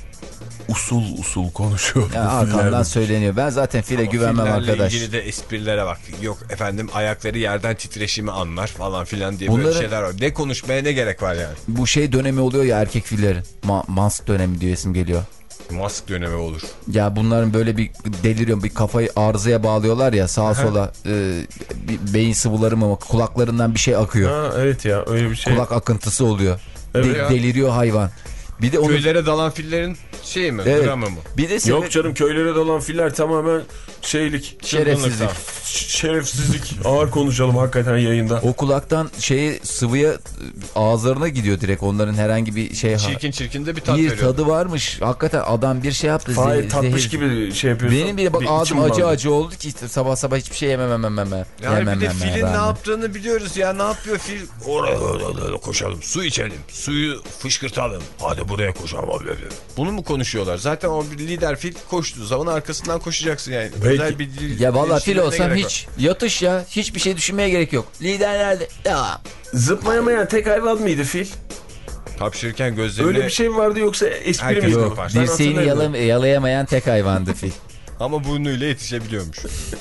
usul usul konuşuyor. Ya arkamdan söyleniyor. Ben zaten file Ama güvenmem fillerle arkadaş. ilgili de esprilere bak. Yok efendim ayakları yerden titreşimi anlar falan filan diye Bunları... böyle şeyler var. Ne konuşmaya ne gerek var yani? Bu şey dönemi oluyor ya erkek fillerin. Ma mask dönemi diye isim geliyor. Mask dönemi olur. Ya bunların böyle bir deliriyor, bir kafayı arızaya bağlıyorlar ya sağa sola e, bir beyin sıvıları mı kulaklarından bir şey akıyor. Ha, evet ya öyle bir şey. Kulak akıntısı oluyor. Evet De ya. Deliriyor hayvan. Bir de onu... Köylere dalan fillerin şey mi? Evet. Dramı mı? Bir de Yok canım köylere dalan filler tamamen şeylik. şerefsizlik. Şerefsizlik. Ağır konuşalım hakikaten yayında. O kulaktan şeyi sıvıya ağızlarına gidiyor direkt. Onların herhangi bir şey Çirkin çirkin de bir tat bir veriyor. tadı varmış. Hakikaten adam bir şey yaptı. Hayır zeh- tatmış zehir. gibi şey yapıyorsun. Benim bile bak bir ağzım içim acı bulandı. acı oldu ki işte sabah sabah hiçbir şey yemem yemem yemem. Yani yemem, bir de yemem, filin yemem. ne yaptığını biliyoruz ya. Ne yapıyor fil? Oraya koşalım. Su içelim. Suyu fışkırtalım. Hadi buraya koşalım. Bunu mu konuşuyorlar? Zaten o bir lider fil koştuğu zaman arkasından koşacaksın yani. Belki... Özel bir dil, Ya valla fil olsam gerek hiç yatış ya. Hiçbir şey düşünmeye gerek yok. Lider nerede? Ya. Zıplayamayan tek hayvan mıydı fil? Hapşırırken gözlerine... Öyle bir şey mi vardı yoksa espri Herkes miydi? yapar. Ben Dirseğini hatırlamıyorum. yala yalayamayan tek hayvandı fil. Ama burnuyla yetişebiliyormuş.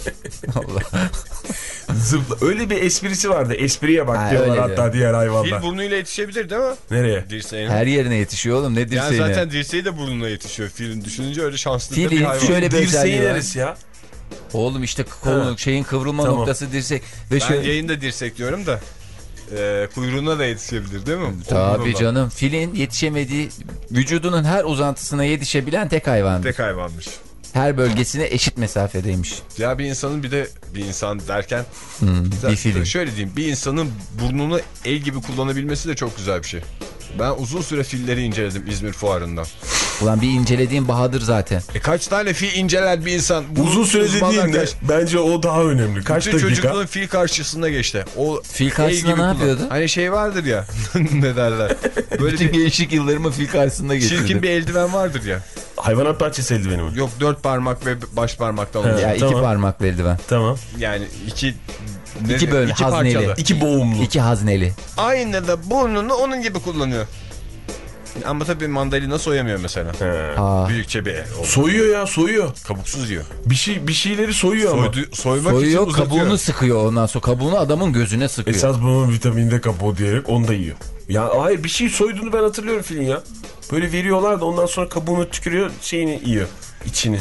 Allah. Zıpla... Öyle bir esprisi vardı. Espriye bak Ha, diyorlar öyle hatta diğer hayvanlar. Fil burnuyla yetişebilir değil mi? Nereye? Dirseğine. Her yerine yetişiyor oğlum ne dirseğine. Yani zaten dirseği de burnuna yetişiyor. Filin düşününce öyle şanslı Filin bir hayvan. şöyle bir Dirseği özelliği var. neresi ya? Oğlum işte kolun Ha. şeyin kıvrılma Tamam. noktası dirsek. Ve Ben şöyle... yayında dirsek diyorum da e, kuyruğuna da yetişebilir değil mi? O Tabii kuyruğuna. canım. Filin yetişemediği vücudunun her uzantısına yetişebilen tek hayvandır. Tek hayvanmış. Her bölgesine eşit mesafedeymiş. Ya bir insanın bir de bir insan derken Hmm, bir film. şöyle diyeyim, bir insanın burnunu el gibi kullanabilmesi de çok güzel bir şey. Ben uzun süre filleri inceledim İzmir fuarında. Ulan bir incelediğin Bahadır zaten. E kaç tane fil inceler bir insan? Uzun süre Uzmanlar dediğin de kaç- bence o daha önemli. Kaç Bütün dakika? çocukluğun fil karşısında geçti. O Fil karşısında el gibi ne kullan- yapıyordu? Hani şey vardır ya. Ne derler? Böyle Bütün bir gençlik yıllarımı fil karşısında geçirdim. çirkin bir eldiven vardır ya. Hayvanat bahçesi eldiveni mi? Yok dört parmak ve baş parmaktan oluşan. Ya iki Tamam. parmaklı eldiven. Tamam. Yani iki ne İki diyeyim, böyle iki hazneli. parçalı. İki boğumlu. İki hazneli. Aynı da burnunu onun gibi kullanıyor. Ama tabii mandalina soyamıyor mesela. He. Aa. Büyükçe bir el. O Soyuyor ya soyuyor. kabuksuz yiyor. Bir şey bir şeyleri soyuyor ama. Soydu, soymak Soyuyor için uzatıyor. kabuğunu sıkıyor ondan sonra. Kabuğunu adamın gözüne sıkıyor. Esas bunun vitaminde kabuğu diyerek onu da yiyor. Ya hayır bir şey soyduğunu ben hatırlıyorum filin ya. Böyle veriyorlar da ondan sonra kabuğunu tükürüyor şeyini yiyor. İçini.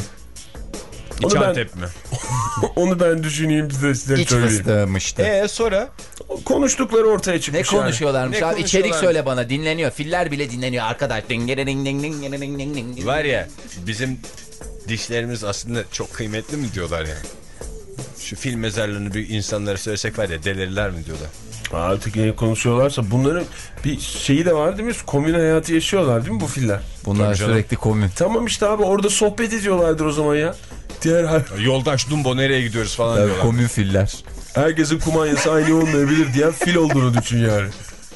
İç Onu ben, Antep mi? onu ben düşüneyim size, size İç söyleyeyim. fıstığımıştı. Eee sonra? Konuştukları ortaya Ne çıkmış yani. konuşuyorlarmış Ne abi? konuşuyorlar? İçerik söyle bana. Dinleniyor. Filler bile dinleniyor arkadaş. Ding ding ding ding ding ding ding ding. Var ya bizim dişlerimiz aslında çok kıymetli mi diyorlar yani. Şu fil mezarlarını bir insanlara söylesek var ya delirirler mi diyorlar. Artık ne konuşuyorlarsa bunların bir şeyi de var değil mi? Komün hayatı yaşıyorlar değil mi bu filler? Bunlar Tabii canım. sürekli komün. Tamam işte abi orada sohbet ediyorlardır o zaman ya. Diğer her, Yoldaş Dumbo nereye gidiyoruz falan Tabii, diyorlar. komün filler. herkesin kumanyası aynı olmayabilir diyen fil olduğunu düşün yani.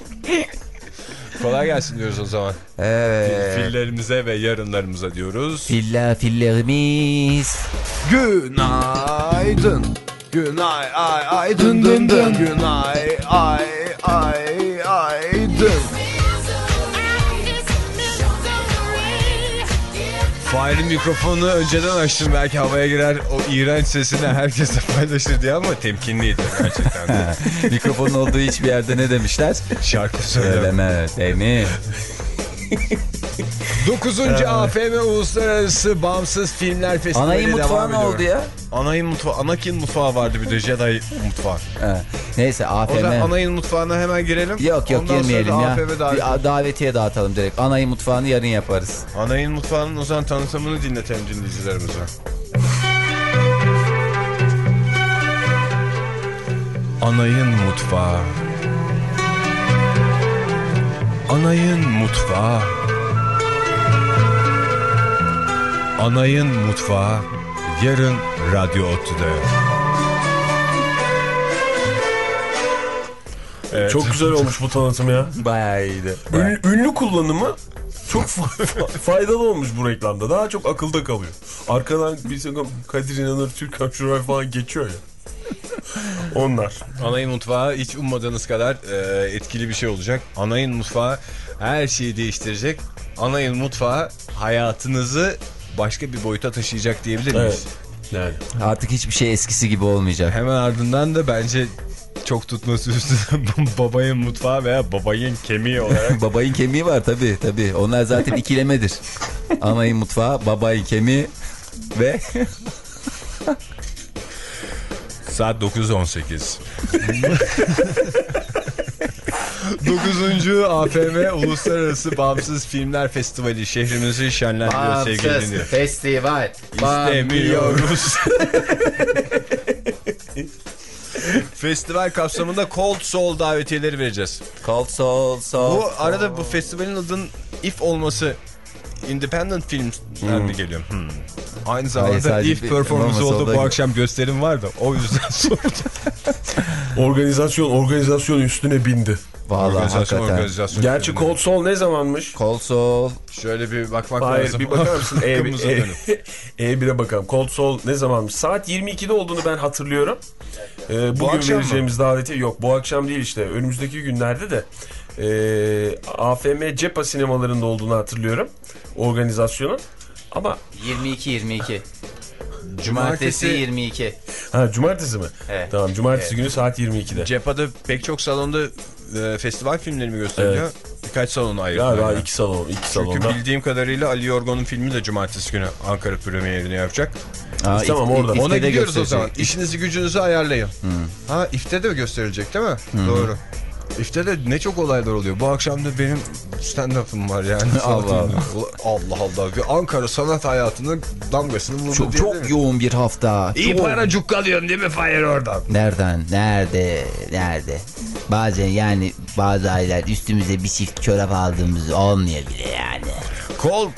Kolay gelsin diyoruz o zaman. Evet. Fillerimize ve yarınlarımıza diyoruz. Filler fillerimiz. Günaydın. Günay ay ay dın dın dın. Günay ay ay ay dın. Fahir'in mikrofonu önceden açtım, belki havaya girer o iğrenç sesini herkese paylaşır diye, ama temkinliydi gerçekten de. Mikrofonun olduğu hiçbir yerde ne demişler? Şarkı söyleme. Söyleme değil mi? dokuzuncu A F M Uluslararası Bağımsız Filmler Festivali Anayın devam mutfağı ne ediyor. oldu ya? Anayın mutfağı, Anakin mutfağı vardı bir de, Jedi mutfağı. Ha. Neyse O zaman A F M. Anayın mutfağına hemen girelim. Yok yok Ondan sonra girmeyelim da ya. A F M davet- Bir davetiye dağıtalım direkt. Anayın mutfağını yarın yaparız. Anayın mutfağının o zaman tanıtımını dinletelim dinleyicilerimize. Anayın mutfağı. Anayın mutfağı. Anayın mutfağı yarın Radyo Ottu'da. Evet. Çok güzel olmuş bu tanıtım ya. Bayağı iyiydi. Ün, ünlü kullanımı çok fa- faydalı olmuş bu reklamda. Daha çok akılda kalıyor. Arkadan bir takım Kadir İnanır, Türkan Şoray falan geçiyor ya. Onlar. Anayın mutfağı hiç ummadığınız kadar e, etkili bir şey olacak. Anayın mutfağı her şeyi değiştirecek. Anayın mutfağı hayatınızı başka bir boyuta taşıyacak diyebilir miyiz? Evet. Yani. Artık hiçbir şey eskisi gibi olmayacak. Hemen ardından da bence çok tutması üstüne babayın mutfağı veya babayın kemiği olarak. Babayın kemiği var tabii tabii. Onlar zaten ikilemedir. Anayın mutfağı, babayın kemiği ve... Saat dokuz on sekiz. dokuzuncu A F M Uluslararası Bağımsız Filmler Festivali şehrimizi şenlendiriyor sevgili dinleyiciler. Festival. İstemiyoruz. Festival kapsamında Cold Soul davetiyeleri vereceğiz. Cold Soul, Soul. Bu arada bu festivalin adının If olması Independent Films'den mi geliyor? Hmm. Aynı zamanda Hayır, If performans oldu bu gibi. akşam gösterim var da o yüzden sordum. Organizasyon organizasyon üstüne bindi. Vallahi Organizasyon, hakikaten. organizasyon. Gerçi Cold Soul ne zamanmış? Cold Soul. Şöyle bir bakmak Hayır lazım. bir bakar mısın? E, Hakkımıza e, dönün. E bir'e bakalım. Cold Soul ne zamanmış? Saat yirmi ikide olduğunu ben hatırlıyorum. Ee, bugün akşam vereceğimiz davetiye yok. Bu akşam değil işte. Önümüzdeki günlerde de e, A F M Cepha sinemalarında olduğunu hatırlıyorum. Organizasyonun. Ama yirmi iki yirmi iki. Cumartesi yirmi iki. ha cumartesi mi? Evet. Tamam cumartesi Evet. günü saat yirmi ikide. Cepha'da pek çok salonda e, festival filmleri mi gösteriliyor? Evet. Birkaç salonu ayırıyor. Galiba Yani. iki salon, iki Çünkü salonda. bildiğim kadarıyla Ali Yorgo'nun filmi de cumartesi günü Ankara premierini yapacak. Aa, Tamam, if- orada. ifte Ona de gidiyoruz o gösterecek. zaman. İşinizi gücünüzü ayarlayın. Hmm. Ha ifte de gösterilecek değil mi? Hmm. Doğru. İfte de ne çok olaylar oluyor. Bu akşam da benim stand-up'ım var yani. Allah Allah. Allah Allah. Ve Ankara sanat hayatının damgasını vurdu. Çok, çok yoğun bir hafta. İyi çok... para cukkalıyorsun değil mi Fahir oradan? Nereden? Nerede? Nerede? Bazen yani bazı aylar üstümüze bir çift çorap aldığımız olmuyor bile yani. Cold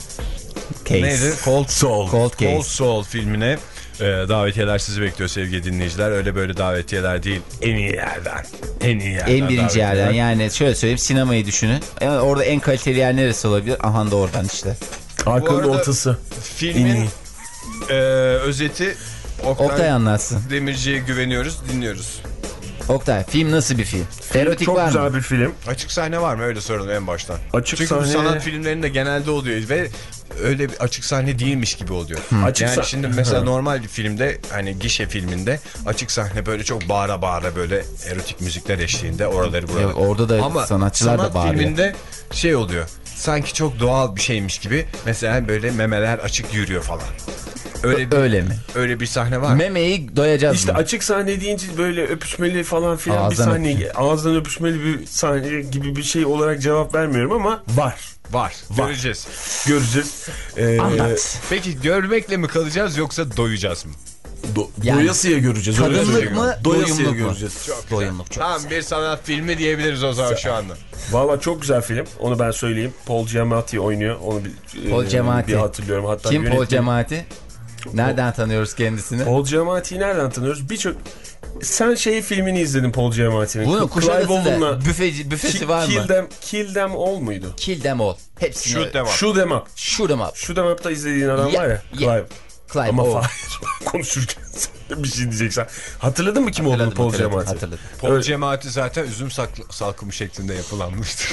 Case. neydi? Cold Soul. Cold Case. Cold Soul filmine e, davetiyeler sizi bekliyor sevgili dinleyiciler. Öyle böyle davetiyeler değil. En iyi yerden. En iyi yerden. En birinci davetiyeler. yerden yani şöyle söyleyeyim, sinemayı düşünün. Yani orada en kaliteli yer neresi olabilir? Aha da oradan işte. Arkanın arada- ortası. Filmin e, özeti Oktay, Oktay anlatsın. Demirci'ye güveniyoruz, dinliyoruz. Oktay, film nasıl bir film? Erotik Çok var güzel mı? bir film. Açık sahne var mı? Öyle soralım en baştan. Açık Çünkü sahne... bu sanat filmlerinde genelde oluyor ve öyle bir açık sahne değilmiş gibi oluyor. Açık yani sah- şimdi mesela normal bir filmde hani gişe filminde açık sahne böyle çok bağıra bağıra böyle erotik müzikler eşliğinde oraları buraları. Ya orada da Ama sanatçılar da sanat bağırıyor. filminde şey oluyor. Sanki çok doğal bir şeymiş gibi. Mesela böyle memeler açık yürüyor falan. Öyle bir, Öyle mi? öyle bir sahne var. Memeyi doyacağız İşte mı? açık sahne deyince böyle öpüşmeli falan filan Ağızdan bir sahne, ağızdan öpüşmeli bir sahne gibi bir şey olarak cevap vermiyorum ama var. Var. Var. Göreceğiz. Göreceğiz. Ee, Anlat. Peki görmekle mi kalacağız yoksa doyacağız mı? Do- Yani doyasıya göreceğiz. öyle Tadımlık söyleyeyim. mı, Doyasıya doyumluk mu? göreceğiz. Doyumluk çok Tam bir sanat filmi diyebiliriz o zaman şu anda. Valla çok güzel film. Onu ben söyleyeyim. Paul Giamatti oynuyor. Onu bir, Paul e, Giamatti. bir hatırlıyorum. Hatta Kim Paul yönetmeni- Giamatti? Nereden tanıyoruz kendisini? Paul Giamatti'yi nereden tanıyoruz? Birçok... Sen şey filmini izledin Paul Giamatti'nin. Bunun Clive Kuşadası'nda Owen'la- büfeci, büfesi Ki- var mı? Kill Them, Kill Them All muydu? Kill them all. Hepsini. Şu devam. Shoot Them Up. Shoot them up. Shoot Them Up'ta izlediğin adam Ya- var ya. ya- Clive. Clive Ama Owen. Fahir konuşurken sen de bir şey diyeceksen. Hatırladın mı kim olduğunu Hatırladım, Paul hatırladım, Giamatti? hatırladım. Paul Evet. Cemaati zaten üzüm saklı, salkımı şeklinde yapılanmıştır.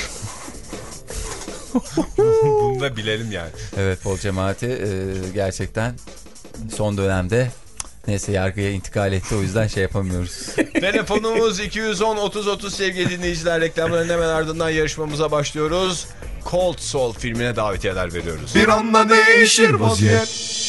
Bunu da bilelim yani. Evet, Paul Giamatti e, gerçekten son dönemde neyse yargıya intikal etti, o yüzden şey yapamıyoruz. Telefonumuz iki yüz on otuz otuz sevgili dinleyiciler. Reklamların hemen ardından yarışmamıza başlıyoruz. Cold Soul filmine davetiyeler veriyoruz. Bir anda değişir vaziyet.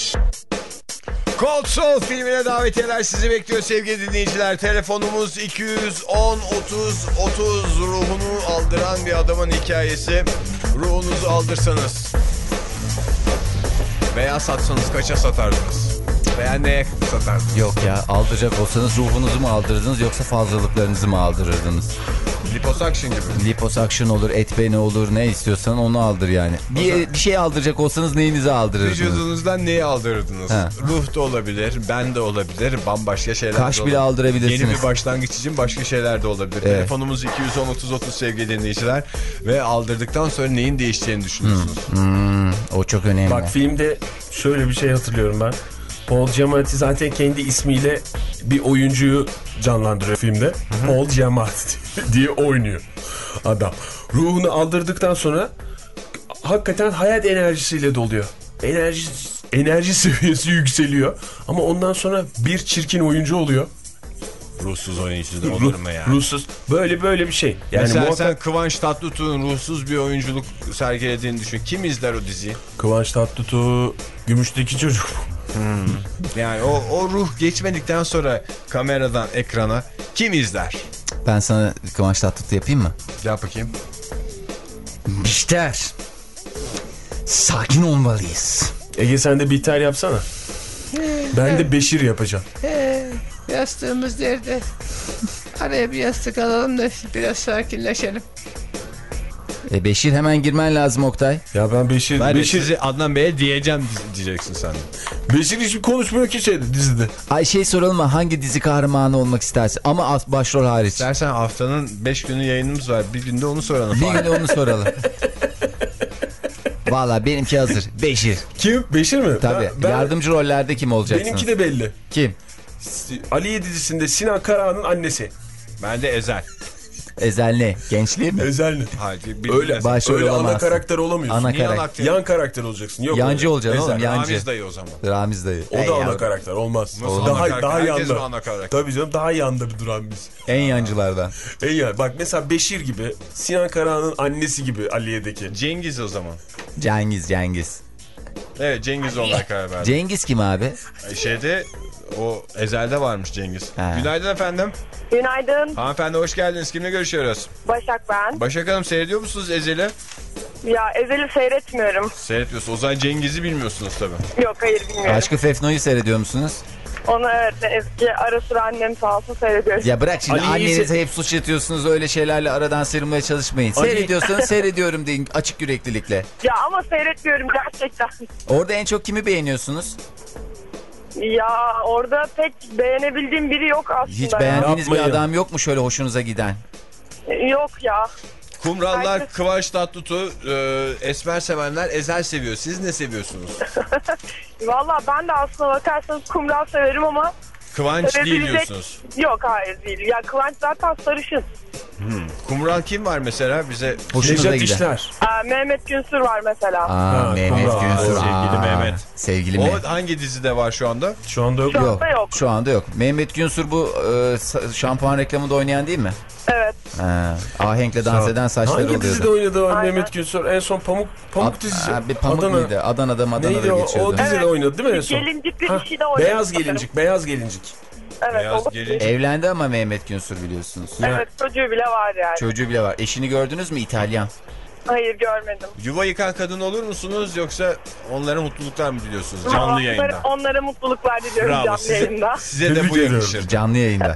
Cold Soul filmine davetiyeler sizi bekliyor sevgili dinleyiciler. Telefonumuz iki yüz on otuz otuz. Ruhunu aldıran bir adamın hikayesi. Ruhunuzu aldırsanız veya satsanız kaça satardınız? Veya neye satardınız? Yok ya, aldıracak olsanız ruhunuzu mu aldırırdınız yoksa fazlalıklarınızı mı aldırırdınız? Liposuction gibi. Liposuction olur, et beni olur, ne istiyorsan onu aldır yani. Bir, bir şey aldıracak olsanız neyinizi aldırırdınız? Vücudunuzdan neyi aldırırdınız? Ha. Ruh da olabilir, ben de olabilir, bambaşka şeyler Kaş de bile olabilir. aldırabilirsiniz. Yeni bir başlangıç için başka şeyler de olabilir. Evet. Telefonumuz iki yüz on otuz otuz sevgili dinleyiciler. Ve aldırdıktan sonra neyin değişeceğini düşünüyorsunuz? Hmm, o çok önemli. Bak filmde şöyle bir şey hatırlıyorum ben. Paul Giamatti zaten kendi ismiyle bir oyuncuyu canlandırıyor filmde. Hı-hı. Paul Giamatti diye oynuyor adam. Ruhunu aldırdıktan sonra hakikaten hayat enerjisiyle doluyor. Enerji enerji seviyesi yükseliyor. Ama ondan sonra bir çirkin oyuncu oluyor. Ruhsuz oyuncu da olur mu ya? Ruhsuz. Böyle böyle bir şey. Yani Mesela muhakkak... sen Kıvanç Tatlıtuğ'un ruhsuz bir oyunculuk sergilediğini düşün. Kim izler o diziyi? Kıvanç Tatlıtuğ Gümüşteki Çocuk. Hmm. Yani o, o ruh geçmedikten sonra kameradan ekrana kim izler? Ben sana Kıvanç Tatlıtuğ yapayım mı? Yap bakayım. Bihter. Sakin olmalıyız. Ege sen de Bihter yapsana. Ben de Beşir yapacağım. He, yastığımız nerede? Araya bir yastık alalım da biraz sakinleşelim. E Beşir hemen girmen lazım Oktay. Ya ben Beşir... Ben Beşir, sizi Adnan Bey'e diyeceğim diyeceksin sen. Beşir hiç konuşmuyor ki şeyde, dizide. Ay şey soralım mı? Hangi dizi kahramanı olmak istersin? Ama as- başrol hariç. İstersen haftanın beş günü yayınımız var. Bir günde onu soralım. Bir gün onu soralım. Valla benimki hazır. Beşir. Kim? Beşir mi? Tabii. Ben, ben, Yardımcı rollerde kim olacaksınız? benimki de belli. Kim? Aliye dizisinde Sinan Karahan'ın annesi. Ben de Ezel. Ezel ne? Gençliği mi? Özel mi? Hayır, bir Öyle, başrol öyle ana olamazsın. karakter olamıyorsun. Ana Niye karakter. karakter? Yan karakter olacaksın. Yok Yancı öyle. olacaksın Ezel. oğlum, yancı. Ramiz dayı o zaman. Ramiz dayı. O da Ey ana yavrum. karakter olmaz. Nasıl daha ana karakter? daha Herkes mi yanda. ana karakter? Tabii canım daha yanda bir duran biz. En yancılardan. En ya bak mesela Beşir gibi, Sinan Karahan'ın annesi gibi Aliye'deki. Cengiz o zaman. Cengiz Cengiz. Evet, Cengiz olmaya karar verdim. Cengiz kim abi? Şeyde o Ezel'de varmış Cengiz. Ha. Günaydın efendim. Günaydın. Hanımefendi hoş geldiniz. Kimle görüşüyoruz? Başak ben. Başak Hanım seyrediyor musunuz Ezel'i? Ya Ezel'i seyretmiyorum. Seyretmiyorsunuz. O zaman Cengiz'i bilmiyorsunuz tabii. Yok hayır bilmiyorum. Aşkı Fefno'yu seyrediyor musunuz? Onu evet eski ara sıra annem sağ olsun seyrediyoruz. Ya bırak şimdi Ali'yi annenize se- hep suç atıyorsunuz, öyle şeylerle aradan sıyrılmaya çalışmayın. Ali- Seyrediyorsanız seyrediyorum deyin açık yüreklilikle. Ya ama seyretmiyorum gerçekten. Orada en çok kimi beğeniyorsunuz? Ya orada pek beğenebildiğim biri yok aslında. Hiç ya. beğendiğiniz bir Yapmayın. adam yok mu şöyle hoşunuza giden? Yok ya. Kumrallar Herkes- Kıvanç Tatlıtuğ, e, esmer sevenler Ezel seviyor. Siz ne seviyorsunuz? Valla ben de aslına bakarsanız kumral severim ama Kıvanç değil sevebilecek- diyorsunuz. Yok hayır değil. Ya Kıvanç zaten sarışın. Kumral kim var mesela bize? Hoşunuza Necat giden. İşler. Aa, Mehmet Günsür var mesela. Aa, Ha, Mehmet Kumral. Günsür. Sevgili Aa, Mehmet. Sevgili Mehmet. O hangi dizide var şu anda? Şu anda yok. Şu Yok, anda yok. şu anda yok. Mehmet Günsür bu e, sa- şampuan reklamında oynayan değil mi? Evet. Ha, ahenkle dans eden saçları Hangi oluyordu. dizide oynadı o Aynen. Mehmet Günsür? En son Pamuk Pamuk Ad- dizisi. Ha, bir Pamuk Adana. muydu? Adana'da Madana'da Neydi o? geçiyordu. O dizide Evet. oynadı değil mi en son? Gelincikli Ha, işi de oynadı. Beyaz sanırım. gelincik, beyaz gelincik. Evet. Beyaz olabilir. gelincik. Evlendi ama Mehmet Günsür biliyorsunuz. Evet çocuğu bile var yani. Çocuğu bile var. Eşini gördünüz mü? İtalyan. Hayır görmedim. Yuva yıkan kadın olur musunuz yoksa onlara mutluluklar mı diliyorsunuz Onlara- canlı yayında? Onlara mutluluklar diliyorum Bravo, canlı size, yayında. size de Tebrik bu ediyorum. yakışır. Canlı yayında.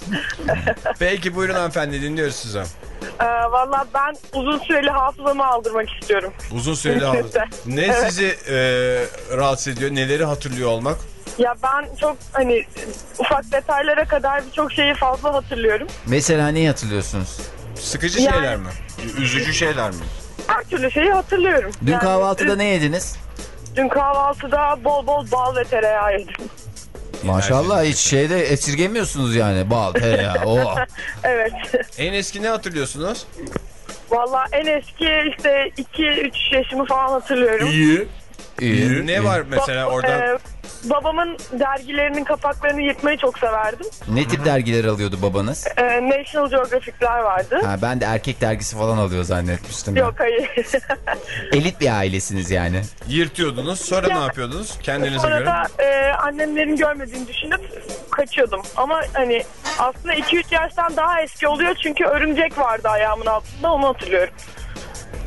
Peki buyurun hanımefendi, dinliyoruz sizi. Ee, Valla ben uzun süreli hafızamı aldırmak istiyorum. Uzun süreli Kesinlikle. hafıza. Ne Evet. sizi e, rahatsız ediyor? Neleri hatırlıyor olmak? Ya ben çok hani ufak detaylara kadar birçok şeyi fazla hatırlıyorum. Mesela neyi hatırlıyorsunuz? Sıkıcı Yani- şeyler mi? Üzücü şeyler mi? Her türlü şeyi hatırlıyorum. Dün Yani, kahvaltıda ne yediniz? Dün kahvaltıda bol bol bal ve tereyağı yedim. Maşallah hiç şeyde esirgemiyorsunuz yani. Bal, tereyağı. Oh. Evet. En eski ne hatırlıyorsunuz? Valla en eski işte iki üç yaşımı falan hatırlıyorum. İyi. İyi. Ne var mesela Ba- oradan? e, babamın dergilerinin kapaklarını yırtmayı çok severdim. Ne tip dergiler alıyordu babanız? E, National Geographic'ler vardı. Ha, ben de erkek dergisi falan alıyor zannetmiştim. ya. Yok hayır. Elit bir ailesiniz yani. Yırtıyordunuz. Sonra Ya, ne yapıyordunuz kendinize Sonra göre? da e, annemlerin görmediğini düşünüp kaçıyordum. Ama hani aslında iki üç yaştan daha eski oluyor çünkü örümcek vardı ayağımın altında, onu hatırlıyorum.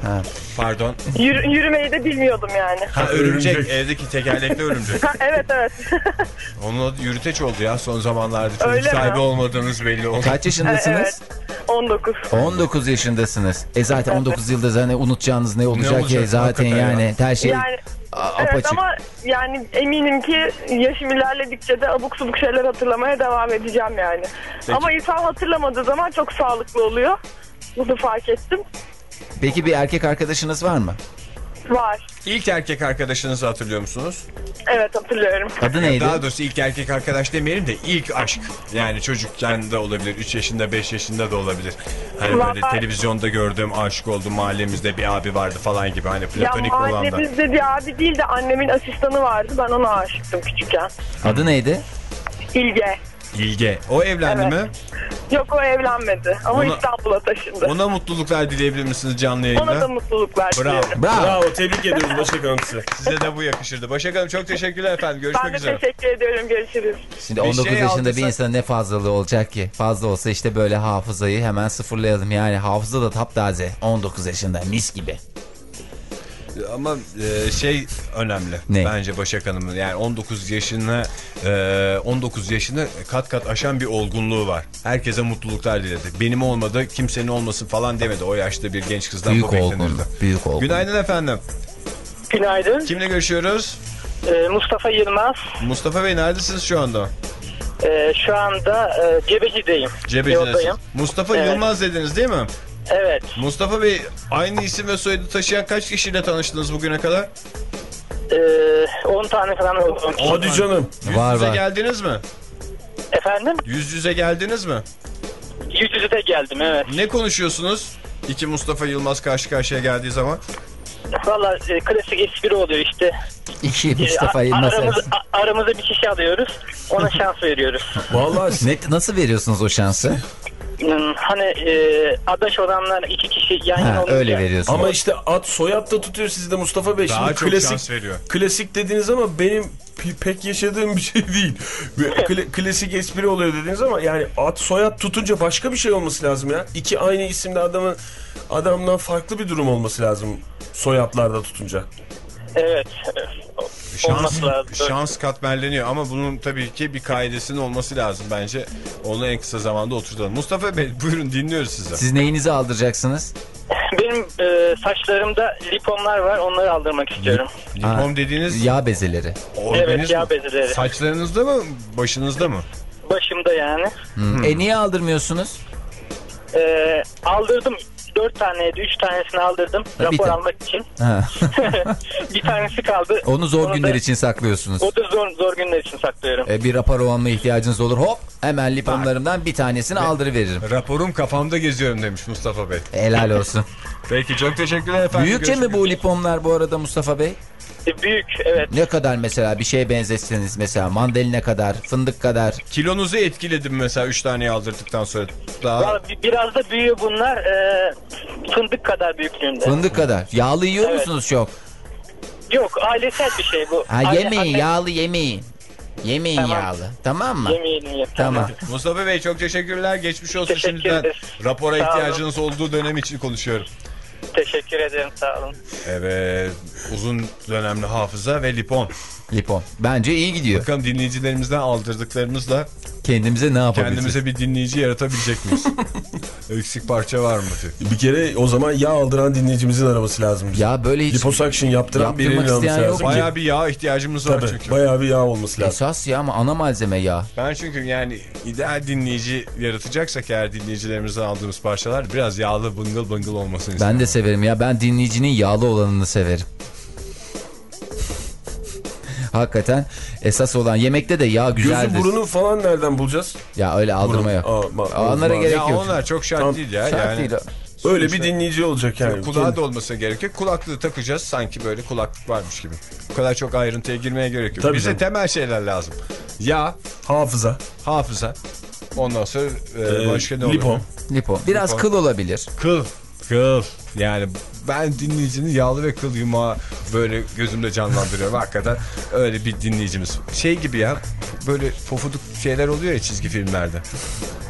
Ha. Pardon. Yürü, yürümeyi de bilmiyordum yani. Ha, örümcek. Örümcek. Evdeki tekerlekli örümcek. Ha, evet evet. Onun adı yürüteç oldu ya son zamanlarda. Çocuk Öyle sahibi mi? olmadığınız belli oldu. Kaç yaşındasınız? Evet. on dokuz. on dokuz yaşındasınız. E zaten on dokuz yılda zaten unutacağınız ne olacak, olacak ki zaten hakikaten yani ya. her şey Yani a- evet apaçık. ama yani eminim ki yaşım ilerledikçe de abuk subuk şeyler hatırlamaya devam edeceğim yani. Ama insan hatırlamadığı zaman çok sağlıklı oluyor. Bunu fark ettim. Peki bir erkek arkadaşınız var mı? Var. İlk erkek arkadaşınızı hatırlıyor musunuz? Evet hatırlıyorum. Adı neydi? Daha doğrusu ilk erkek arkadaş demeyelim de ilk aşk. Yani çocukken de olabilir, üç yaşında, beş yaşında da olabilir. Hani böyle Vallahi- televizyonda gördüğüm, aşık olduğum, mahallemizde bir abi vardı falan gibi. Hani Ya platonik olan da. mahallemizde bir abi değil de annemin asistanı vardı. Ben ona aşıktım küçükken. Adı neydi? İlge. İlge. O evlendi Evet. mi? Yok o evlenmedi ama Ona- İstanbul'a taşındı. Ona mutluluklar dileyebilir misiniz canlı Ona da yayında? mutluluklar Bravo. dilerim. Bravo. Bravo, tebrik ediyoruz Başak Hanım size. Size de bu yakışırdı. Başak Hanım çok teşekkürler efendim. Görüşmek Ben de üzere. teşekkür ediyorum. Görüşürüz. Şimdi Bir on dokuz şey yaşında aldıysa- bir insanın ne fazlalığı olacak ki? Fazla olsa işte böyle hafızayı hemen sıfırlayalım. Yani hafıza da taptaze. on dokuz yaşında mis gibi. Ama e, şey önemli Ne? bence Başak Hanım'ın, yani on dokuz yaşına e, on dokuz yaşını kat kat aşan bir olgunluğu var. Herkese mutluluklar diledi. Benim olmadı, kimsenin olmasın falan demedi. O yaşta bir genç kızdan Büyük bu beklenirdi. olgun. Büyük olgun. Günaydın efendim. Günaydın. Kimle görüşüyoruz? Ee, Mustafa Yılmaz. Mustafa Bey neredesiniz şu anda? Ee, şu anda e, Cebeci'deyim. Cebeci'desiniz. Yoldayım. Mustafa Evet. Yılmaz dediniz değil mi? Evet. Mustafa Bey, aynı isim ve soyadı taşıyan kaç kişiyle tanıştınız bugüne kadar? Ee, on tane falan oldu. Hadi canım. Yüz Var, yüze var. geldiniz mi? Efendim? Yüz yüze geldiniz mi? Yüz yüze de geldim, evet. Ne konuşuyorsunuz? İki Mustafa Yılmaz karşı karşıya geldiği zaman. Valla e, klasik espri oluyor işte. İki Ee, Mustafa a- Yılmaz. aramız, a- aramıza bir kişi alıyoruz. Ona şans veriyoruz. Vallahi Ne, nasıl veriyorsunuz o şansı? Hmm, hani e, adaş olanlar iki kişi yan yana Ha, olunca. öyle veriyorsunuz. ama işte ad soyad da tutuyor sizi de Mustafa Bey. Daha Şimdi çok klasik, şans veriyor. Klasik dediniz ama benim pe- pek yaşadığım bir şey değil. Kla- klasik espri oluyor dediniz ama yani ad soyad tutunca başka bir şey olması lazım ya. İki aynı isimli adamın adamdan farklı bir durum olması lazım soyadlarda tutunca. Evet. Şans, Olması lazım. şans katmerleniyor ama bunun tabii ki bir kaidesinin olması lazım bence. Onu en kısa zamanda oturtalım. Mustafa Bey buyurun, dinliyoruz sizi. Siz neyinizi aldıracaksınız? Benim e, saçlarımda lipomlar var. Onları aldırmak istiyorum. Lipom dediğiniz Yağ bezeleri. organizm Evet, yağ mi? bezeleri. Saçlarınızda mı, başınızda mı? Başımda yani. Hmm. E niye aldırmıyorsunuz? E, aldırdım. Dört taneydi. Üç tanesini aldırdım. bir Rapor tane. almak için. Ha. Bir tanesi kaldı. Onu zor Onu günler da- için saklıyorsunuz. O da zor, zor günler için saklıyorum. E, bir rapor alma ihtiyacınız olur. Hop hemen lipomlarımdan bir tanesini aldırıveririm. Raporum kafamda geziyorum demiş Mustafa Bey. Helal olsun. Peki çok teşekkürler efendim. Büyükçe mi Görüşmek bu üzere. lipomlar bu arada Mustafa Bey? E, Büyük, evet. Ne kadar mesela bir şeye benzetseniz, mesela mandalina kadar, fındık kadar. Kilonuzu etkiledim mesela üç taneyi aldırdıktan sonra. Daha Vallahi bi- Biraz da büyüyor bunlar. E, fındık kadar büyüklüğünde. Fındık kadar. Yağlı yiyor Evet. musunuz çok? Yok, ailesel bir şey bu. Ha Aile- yemeyin, anne- yağlı yemeyin. Yemeyin Tamam. yağlı. Tamam mı? Yemeyelim yap. Tamam. Mustafa Bey çok teşekkürler. Geçmiş olsun Teşekkür şimdiden. ederiz. Rapora Sağ olun. ihtiyacınız olduğu dönem için konuşuyorum. Teşekkür ederim, sağ olun. Evet, uzun dönemli hafıza ve lipon. Lipom. Bence iyi gidiyor. Bakalım dinleyicilerimizden aldırdıklarımızla Kendimize ne yapabileceğiz? kendimize bir dinleyici yaratabilecek miyiz? Eksik parça var mı diye. Bir kere o zaman yağ aldıran dinleyicimizin araması lazım. bize. Ya böyle hiç Liposuction yaptıran Yaptırmak birinin araması isteyen yok lazım. mu? ki- Bayağı bir yağ ihtiyacımız var Tabii, çünkü. bayağı bir yağ olması lazım. esas ya, ama ana malzeme ya. Ben çünkü yani ideal dinleyici yaratacaksak eğer dinleyicilerimizden aldığımız parçalar biraz yağlı bıngıl bıngıl olmasını istiyorum. Ben de severim ya. Ben dinleyicinin yağlı olanını severim. Hakikaten esas olan yemekte de yağ güzeldir. Gözü burunu falan nereden bulacağız? Ya öyle aldırma Burun. yok. Aa, bak, Onlara olmaz. gerek Ya yok. onlar çok şart Tam değil ya. Şart yani değil o. Öyle bir dinleyici olacak yani. kulağı da olması gerekiyor. Kulaklığı takacağız sanki böyle kulaklık varmış gibi. Bu kadar çok ayrıntıya girmeye gerek yok. Tabii Bize canım. temel şeyler lazım. Yağ, Hafıza. hafıza. Ondan sonra e, Ee, başka ne olur? lipon. Lipo. Biraz Lipo. kıl olabilir. Kıl. Kıl. Yani ben dinleyicinin yağlı ve kıl yumağı böyle gözümde canlandırıyorum. Hakikaten öyle bir dinleyicimiz. Şey gibi ya, böyle pofuduk şeyler oluyor ya çizgi filmlerde.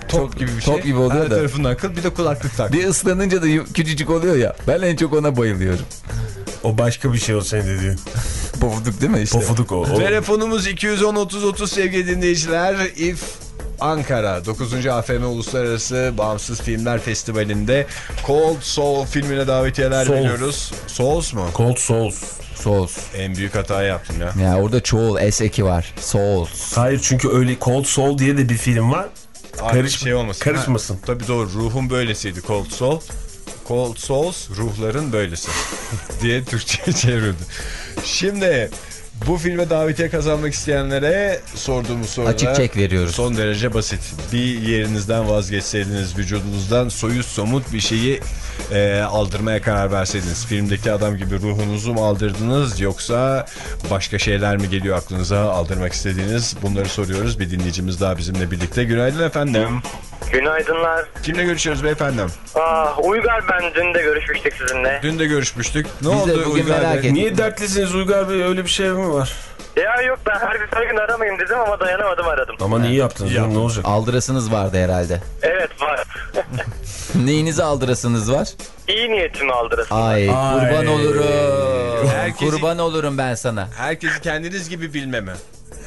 top Çok- gibi bir şey. top gibi oluyor Her da. tarafından kıl, bir de kulaklık tak. Bir ıslanınca da yu- küçücük oluyor ya. Ben en çok ona bayılıyorum. O başka bir şey o senin dediğin. Pofuduk değil mi işte? Pofuduk o. o. Telefonumuz iki yüz on otuz otuz sevgili dinleyiciler. İF Ankara dokuzuncu A F M Uluslararası Bağımsız Filmler Festivali'nde Cold Soul filmine davetiyeler Souls. veriyoruz. Souls mu? Cold Souls. Souls. En büyük hata yaptım ya. Ya orada çoğul S eki var. Souls. Hayır çünkü öyle Cold Soul diye de bir film var. Karış, şey olmasın. Karışmasın. Ha, tabii doğru, ruhun böylesiydi Cold Soul. Cold Souls ruhların böylesi diye Türkçe'ye çevrildi. Şimdi bu filme davetiye kazanmak isteyenlere sorduğumuz sorular Açık çek veriyoruz. son derece basit. Bir yerinizden vazgeçseydiniz, vücudunuzdan soyut somut bir şeyi e, aldırmaya karar verseydiniz, filmdeki adam gibi ruhunuzu mu aldırdınız yoksa başka şeyler mi geliyor aklınıza aldırmak istediğiniz, bunları soruyoruz. Bir dinleyicimiz daha bizimle birlikte. Günaydın efendim. Günaydınlar. Kimle görüşüyoruz beyefendim? Aa, Uygar, ben dün de görüşmüştük sizinle. Dün de görüşmüştük. Ne Biz de oldu bugün Uygar merak Bey? ettik. Niye dertlisiniz Uygar Bey, öyle bir şey mi var? Ya yok, ben her gün her gün aramayayım dedim ama dayanamadım, aradım. Aman iyi yaptınız İyi canım, ne olacak? Aldırasınız vardı herhalde. Evet, var. Neyinizi aldırasınız var? İyi niyetimi aldırasın. Ay, Ay. kurban olurum. Herkesi- Kurban olurum ben sana. Herkesi kendiniz gibi bilme mi?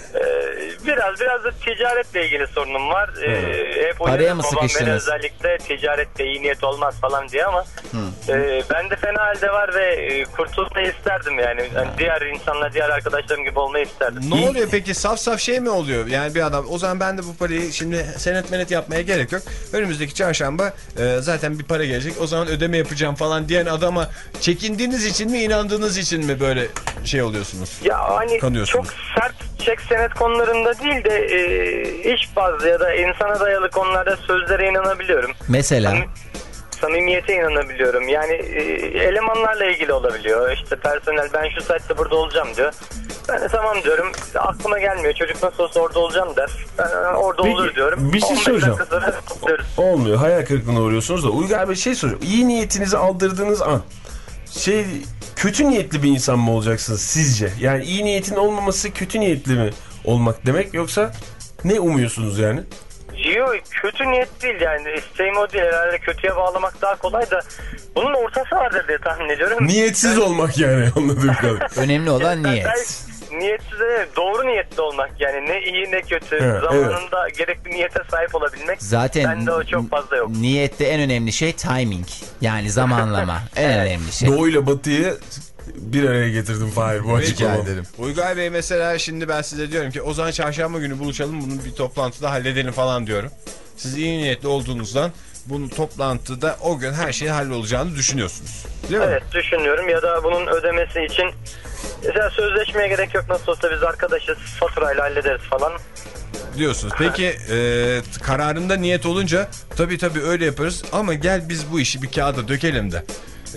Biraz biraz da ticaretle ilgili sorunum var. Ee, hep Paraya uyarıyor mı babam beni, sıkıştınız? özellikle ticarette iyi niyet olmaz falan diye ama e, ben de fena halde var ve e, kurtulmayı isterdim yani. Yani diğer insanlar, diğer arkadaşlarım gibi olmayı isterdim. Ne oluyor peki? Saf saf şey mi oluyor? Yani bir adam, o zaman ben de bu parayı şimdi senet menet yapmaya gerek yok. Önümüzdeki çarşamba e, zaten bir para gelecek. O zaman ödeme yapacağım falan diyen adama çekindiğiniz için mi, inandığınız için mi böyle şey oluyorsunuz? Ya hani Kanıyorsunuz. çok sert çek senet konularında değil de e, iş bazlı ya da insana dayalı konularda sözlere inanabiliyorum. Mesela Samim- Samimiyete inanabiliyorum. Yani e, elemanlarla ilgili olabiliyor. İşte personel, ben şu saatte burada olacağım diyor. Ben de tamam diyorum. Aklıma gelmiyor. Çocuk nasıl olsa orada olacağım der. Ben orada Peki, olur diyorum. bir şey on beş soracağım. dakika sonra topluyoruz. Olmuyor, hayal kırıklığına uğruyorsunuz da. Uygar Bey şey soruyor. İyi niyetinizi aldırdığınız an şey, kötü niyetli bir insan mı olacaksınız sizce? Yani iyi niyetin olmaması kötü niyetli mi olmak demek, yoksa ne umuyorsunuz yani? Yok, kötü niyet değil yani. İsteğim o değil. Herhalde kötüye bağlamak daha kolay da bunun ortası vardır diye tahmin ediyorum. Niyetsiz olmak yani, anladığım kadarıyla. önemli olan Ben- niyet. ben Niyetsiz de doğru niyetli olmak yani, ne iyi ne kötü, Evet, zamanında gerekli niyete sahip olabilmek. Zaten Bende o çok fazla yok. niyette en önemli şey timing. Yani zamanlama. En önemli şey. Doğu ile Batı'yı bir araya getirdim Fahir, bu açıklamam. Uygar Bey mesela, şimdi ben size diyorum ki o zaman çarşamba günü buluşalım, bunu bir toplantıda halledelim falan diyorum. Siz iyi niyetli olduğunuzdan bunu toplantıda o gün her şeyin hallolacağını düşünüyorsunuz. Değil mi? Evet, düşünüyorum. Ya da bunun ödemesi için mesela sözleşmeye gerek yok, nasıl olsa biz arkadaşız, faturayla hallederiz falan. Diyorsunuz. Peki e, kararında niyet olunca tabii tabii öyle yaparız ama gel biz bu işi bir kağıda dökelim de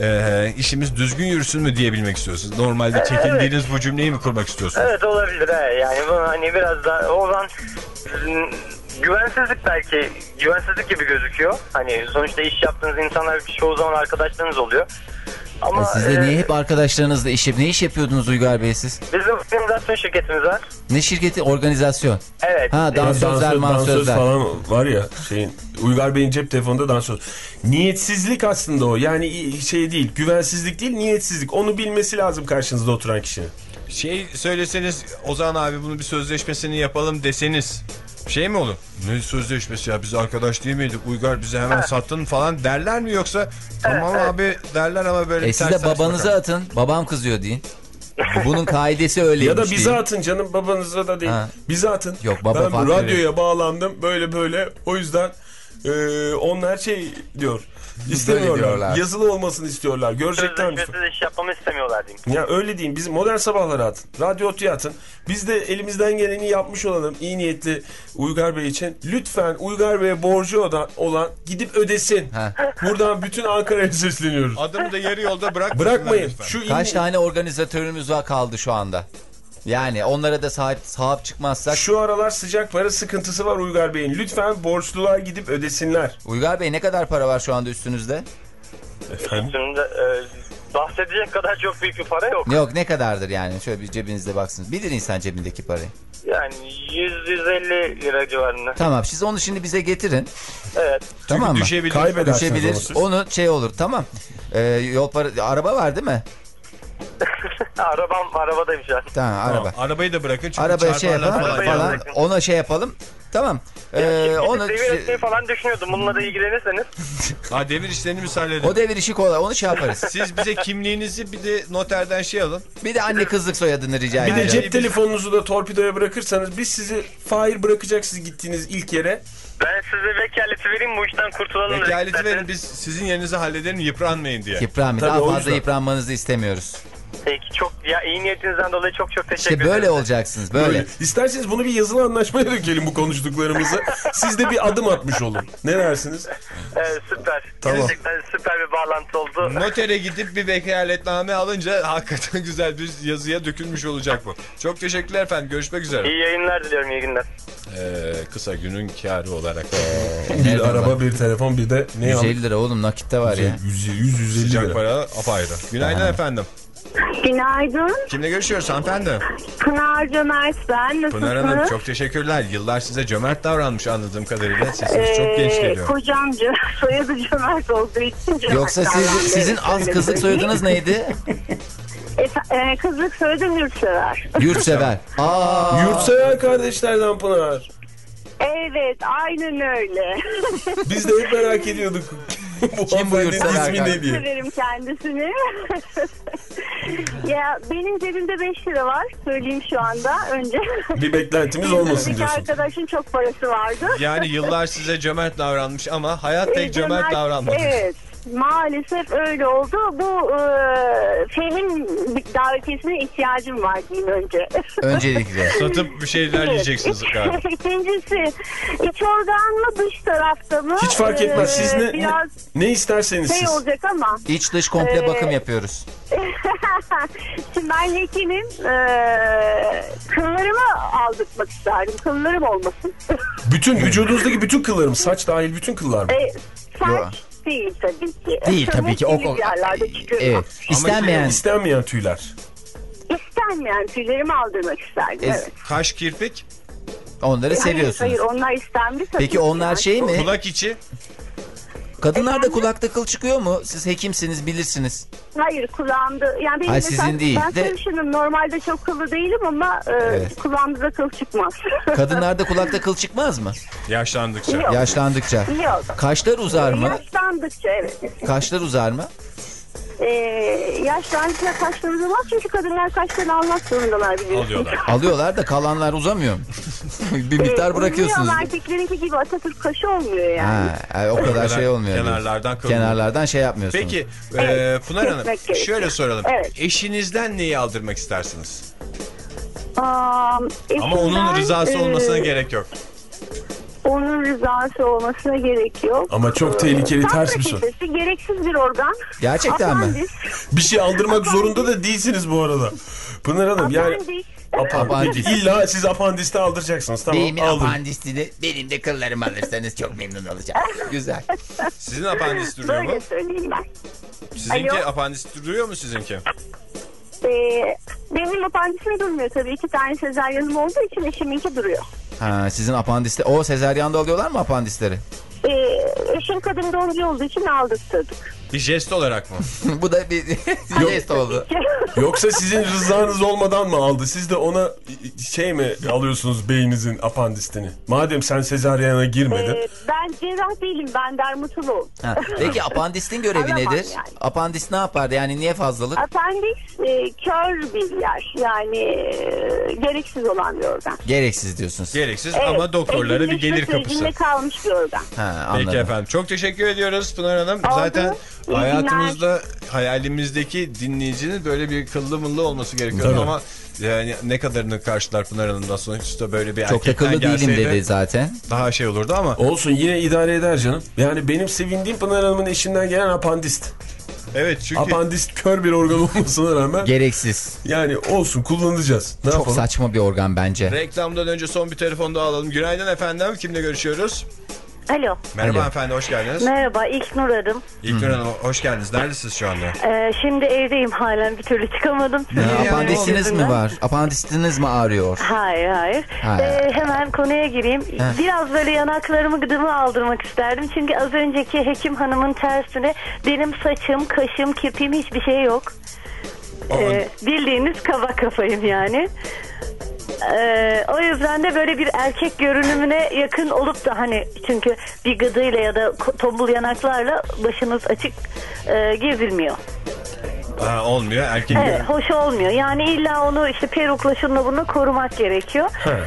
e, işimiz düzgün yürüsün mü diyebilmek istiyorsunuz. Normalde çekindiğiniz bu cümleyi mi kurmak istiyorsunuz? Evet, olabilir he. Yani bu hani biraz da o zaman ım, güvensizlik, belki güvensizlik gibi gözüküyor. Hani sonuçta iş yaptığınız insanlar çoğu zaman arkadaşlarınız oluyor. Ama E siz de e, niye hep arkadaşlarınızla iş yap- ne iş yapıyordunuz Uygar Bey siz? bizim organizasyon şirketimiz var. Ne şirketi? Organizasyon. Evet. Ha, dans- Dansözler, dansöz, dansöz mansözler. falan var ya şeyin, Uygar Bey'in cep telefonunda dansöz. Niyetsizlik aslında o. Yani şey değil, güvensizlik değil, niyetsizlik. Onu bilmesi lazım karşınızda oturan kişinin. Şey söyleseniz, Ozan abi bunu bir sözleşmesini yapalım deseniz şey mi olur? Ne sözleşmesi ya, biz arkadaş değil miydik? Uygar bize hemen sattın falan derler mi, yoksa tamam abi derler ama böyle E siz ters de ters babanıza bakar. atın. Babam kızıyor deyin. Bunun kaidesi öyleymiş. Ya da bize deyin. atın canım, babanıza da değil. Ha. Bize atın. Yok, baba ben faktörü. radyoya bağlandım böyle böyle, o yüzden e, onlar şey diyor. İstemiyorlar. diyorlar. Yazılı olmasını istiyorlar. Görecekler misin? Sözleşmesiz iş yapmamı istemiyorlar diyeyim. Ya öyle diyeyim. Biz modern sabahlara atın. Radyo Otu'ya atın. Biz de elimizden geleni yapmış olalım iyi niyetli Uygar Bey için. Lütfen Uygar Bey'e borcu olan, olan gidip ödesin. Ha. Buradan bütün Ankara'ya sesleniyoruz. Adımı da yarı yolda bırak. Bırakmayın. Şu iyi- Kaç tane organizatörümüz var kaldı şu anda? Yani onlara da sahip, sahip çıkmazsak. Şu aralar sıcak para sıkıntısı var Uygar Bey'in. Lütfen borçlular gidip ödesinler. Uygar Bey, ne kadar para var şu anda üstünüzde? Efendim? Üstümde bahsedecek kadar çok büyük bir para yok. Yok, ne kadardır yani? Şöyle bir cebinizde baksınız. Bilir insan cebindeki parayı. Yani yüz yüz elli lira civarında. Tamam, siz onu şimdi bize getirin. Evet. Tamam mı? Düşebilir. Kaybedersiniz Düşebilir. onu siz. Onu şey olur, tamam. Ee, yol para, araba var değil mi? Arabam arabadayım şu an. Tamam, araba. Arabayı da bırakın çünkü Arabaya şey çarparlar yapalım falan. falan. bırakın. Ona şey yapalım. Tamam. Ee, Ee, onu devir etmeyi falan düşünüyordum. Bununla da ilgilenirseniz. Ha, devir işlerini biz halledelim. o devir işi kolay. Onu şey yaparız. Siz bize kimliğinizi bir de noterden şey alın. Bir de anne kızlık soyadını rica Bir de edeceğim. cep telefonunuzu da torpidoya bırakırsanız biz sizi Fahir bırakacak siz gittiğiniz ilk yere. Ben size vekaleti vereyim, bu işten kurtulalım. Vekaleti verin, biz sizin yerinize halledelim, yıpranmayın diye. Yıpranmayın. Tabii, Daha o fazla yüzden. yıpranmanızı istemiyoruz. Peki, çok ya iyi niyetinizden dolayı çok çok teşekkür İşte ederim. böyle olacaksınız. Böyle. Böyle. İsterseniz bunu bir yazılı anlaşmaya dökelim bu konuştuklarımızı. Siz de bir adım atmış olun. Ne dersiniz? Evet, süper. Tamam. Gerçekten süper bir bağlantı oldu. Notere gidip bir vekaletname alınca hakikaten güzel bir yazıya dökülmüş olacak bu. Çok teşekkürler efendim. Görüşmek üzere. İyi yayınlar diliyorum, iyi günler. Ee, kısa günün kârı olarak. Bir Nereden araba, bak? bir telefon, bir de ne yüz aldık? elli lira oğlum, nakitte var ya. yüz yüz elli Sıcak lira. para apayrı. Günaydın Aha. efendim. Günaydın. Kimle görüşüyoruz hanımefendi? Pınar Cömert ben. Nasılsınız? Pınar Hanım, çok teşekkürler. Yıllar size cömert davranmış anladığım kadarıyla. Sesiniz çok genç geliyor. Kocam Cö- soyadı Cömert olduğu için Cömert Yoksa siz, davrandı. sizin az kızlık soyadınız neydi? Efe- e, kızlık soyadım Yurtsever. Yurtsever. Aa. Yurtsever kardeşlerden Pınar. Evet, aynen öyle. Biz de hep merak ediyorduk. bu Kim bu hanımefendinin Yurtsever ismi kardeş? ne diye. Severim kendisini. Ya benim cebimde beş lira var. Söyleyeyim şu anda önce. Bir beklentimiz olmasın Buradaki diyorsun. arkadaşın çok parası vardı. Yani yıllar size cömert davranmış ama hayat Ee, pek cömert davranmadı. Evet. Maalesef öyle oldu. Bu e, filmin davetiyesine ihtiyacım var diyeyim önce. Öncelikle. Satıp bir şeyler yiyeceksiniz galiba. İkincisi, iç organ mı dış tarafta mı? Hiç fark etmez. Siz ne, ne, Biraz ne isterseniz şey siz. olacak ama. İç dış komple Ee, bakım yapıyoruz. Şimdi ben hekimim. Ee, kıllarımı aldırtmak isterdim. Kıllarım olmasın. Bütün vücudunuzdaki bütün kıllarım, saç dahil bütün kıllar mı? Ee, saç Yo. değil tabii ki. Değil tabii ki. O, o, yerlerde çıkıyor. evet. İstenmeyen. İstenmeyen tüyler. İstenmeyen tüylerimi aldırmak isterdim. Es- Evet. Kaş, kirpik, Onları Hayır, seviyorsunuz. hayır onlar istendi tabii. Peki onlar Yani. şey mi? kulak içi. Kadınlarda kulakta kıl çıkıyor mu? Siz hekimsiniz, bilirsiniz. Hayır kulağımda. Yani benim Hayır, mesela- sizin değil Ben de- sarışınım. Normalde çok kıllı değilim ama e, Evet. kulağımda da kıl çıkmaz. Kadınlarda kulakta kıl çıkmaz mı? Yaşlandıkça. Yok. Yaşlandıkça. Yok. Kaşlar uzar mı? Yaşlandıkça evet. Kaşlar uzar mı? Ee, yaşlandıkça kaşları uzamaz çünkü kadınlar kaşlarını almak zorundalar biliyorsunuz. Alıyorlar. Alıyorlar da kalanlar uzamıyor mu? Bir miktar Ee, bırakıyorsunuz. uzmuyor ama erkeklerinki gibi Atatürk kaşı olmuyor yani. Ha, o kadar şey olmuyor. diyorsun. Kenarlardan kıl. Kenarlardan şey yapmıyorsunuz. Peki Evet, e, Pınar Hanım kesmek gerekiyor. şöyle soralım. Evet. Eşinizden neyi aldırmak istersiniz? Aa, Ama onun eşimden, rızası e, olmasına gerek yok. Onun rızası olmasına gerek yok. Ama çok tehlikeli, Safra ters bir soru. kesesi gereksiz bir organ. Gerçekten mi? Apandis. Bir şey aldırmak zorunda da değilsiniz bu arada. Pınar Hanım yani Apandis. apandis. İlla siz apandiste aldıracaksınız. Tamam, Benim alın. apandisini benim de kıllarımı alırsanız çok memnun olacağım. Güzel. Sizin apandis duruyor mu? Böyle söyleyeyim ben. Sizinki Alo. apandis duruyor mu sizinki? Ee, benim apandisim durmuyor tabii. İki tane sezaryanım olduğu için eşiminki duruyor. Ha, sizin apandiste. O sezaryanda alıyorlar mı apandisleri? Ee, eşim kadın doğumcu olduğu için aldırttık. Bir jest olarak mı? Bu da bir jest oldu. Yoksa sizin rızanız olmadan mı aldı? Siz de ona şey mi alıyorsunuz beyninizin apandistini? Madem sen sezaryana girmedin. Ee, ben cerrah değilim. Ben dermatolog. Ha, peki apandistin görevi Alamam nedir? yani. Apandis ne yapar? Yani niye fazlalık? Apandis e, kör bir yer. Yani e, gereksiz olan bir organ. Gereksiz diyorsunuz. Gereksiz Evet, ama doktorlara bir evrimleşme gelir kapısı. sürecinde kalmış bir organ. Ha, anladım. Peki efendim. Çok teşekkür ediyoruz Pınar Hanım. Oldu. Zaten İyi hayatımızda hayalimizdeki dinleyicinin böyle bir kıllı mıllı olması gerekiyor. Tabii. Ama yani ne kadarını karşılar Pınar Hanım'dan sonuçta böyle bir Çok da erkekten kıllı değilim gelseydi dedi zaten. daha şey olurdu ama. Olsun, yine idare eder canım. Yani benim sevindiğim Pınar Hanım'ın eşinden gelen apandist. Evet çünkü Apandist kör bir organ olmasına rağmen. Gereksiz. Yani olsun, kullanacağız. Ne Çok yapalım? saçma bir organ bence. reklamdan önce son bir telefon daha alalım. Günaydın efendim. Kimle görüşüyoruz? Alo. Merhaba Alo. efendim, hoş geldiniz. Merhaba, İlknur adım. İlknur Hanım hoş geldiniz. Neredesiniz şu anda? Ee, şimdi evdeyim, halen bir türlü çıkamadım. Ya, Ya, apandisiniz mi yüzünden. var? Apandisiniz mi ağrıyor? Hayır hayır. Hayır. Ee, hemen konuya gireyim. Heh. Biraz böyle yanaklarımı gıdımı aldırmak isterdim. Çünkü az önceki hekim hanımın tersine benim saçım, kaşım, kirpiğim hiçbir şey yok. Ee, bildiğiniz kaba kafayım yani. Ee, o yüzden de böyle bir erkek görünümüne yakın olup da hani çünkü bir gıdıyla ya da tombul yanaklarla başınız açık e, gezilmiyor. Ha, olmuyor. Erkek Evet, görünümü. hoş olmuyor. Yani illa onu işte perukla şunla bununla korumak gerekiyor.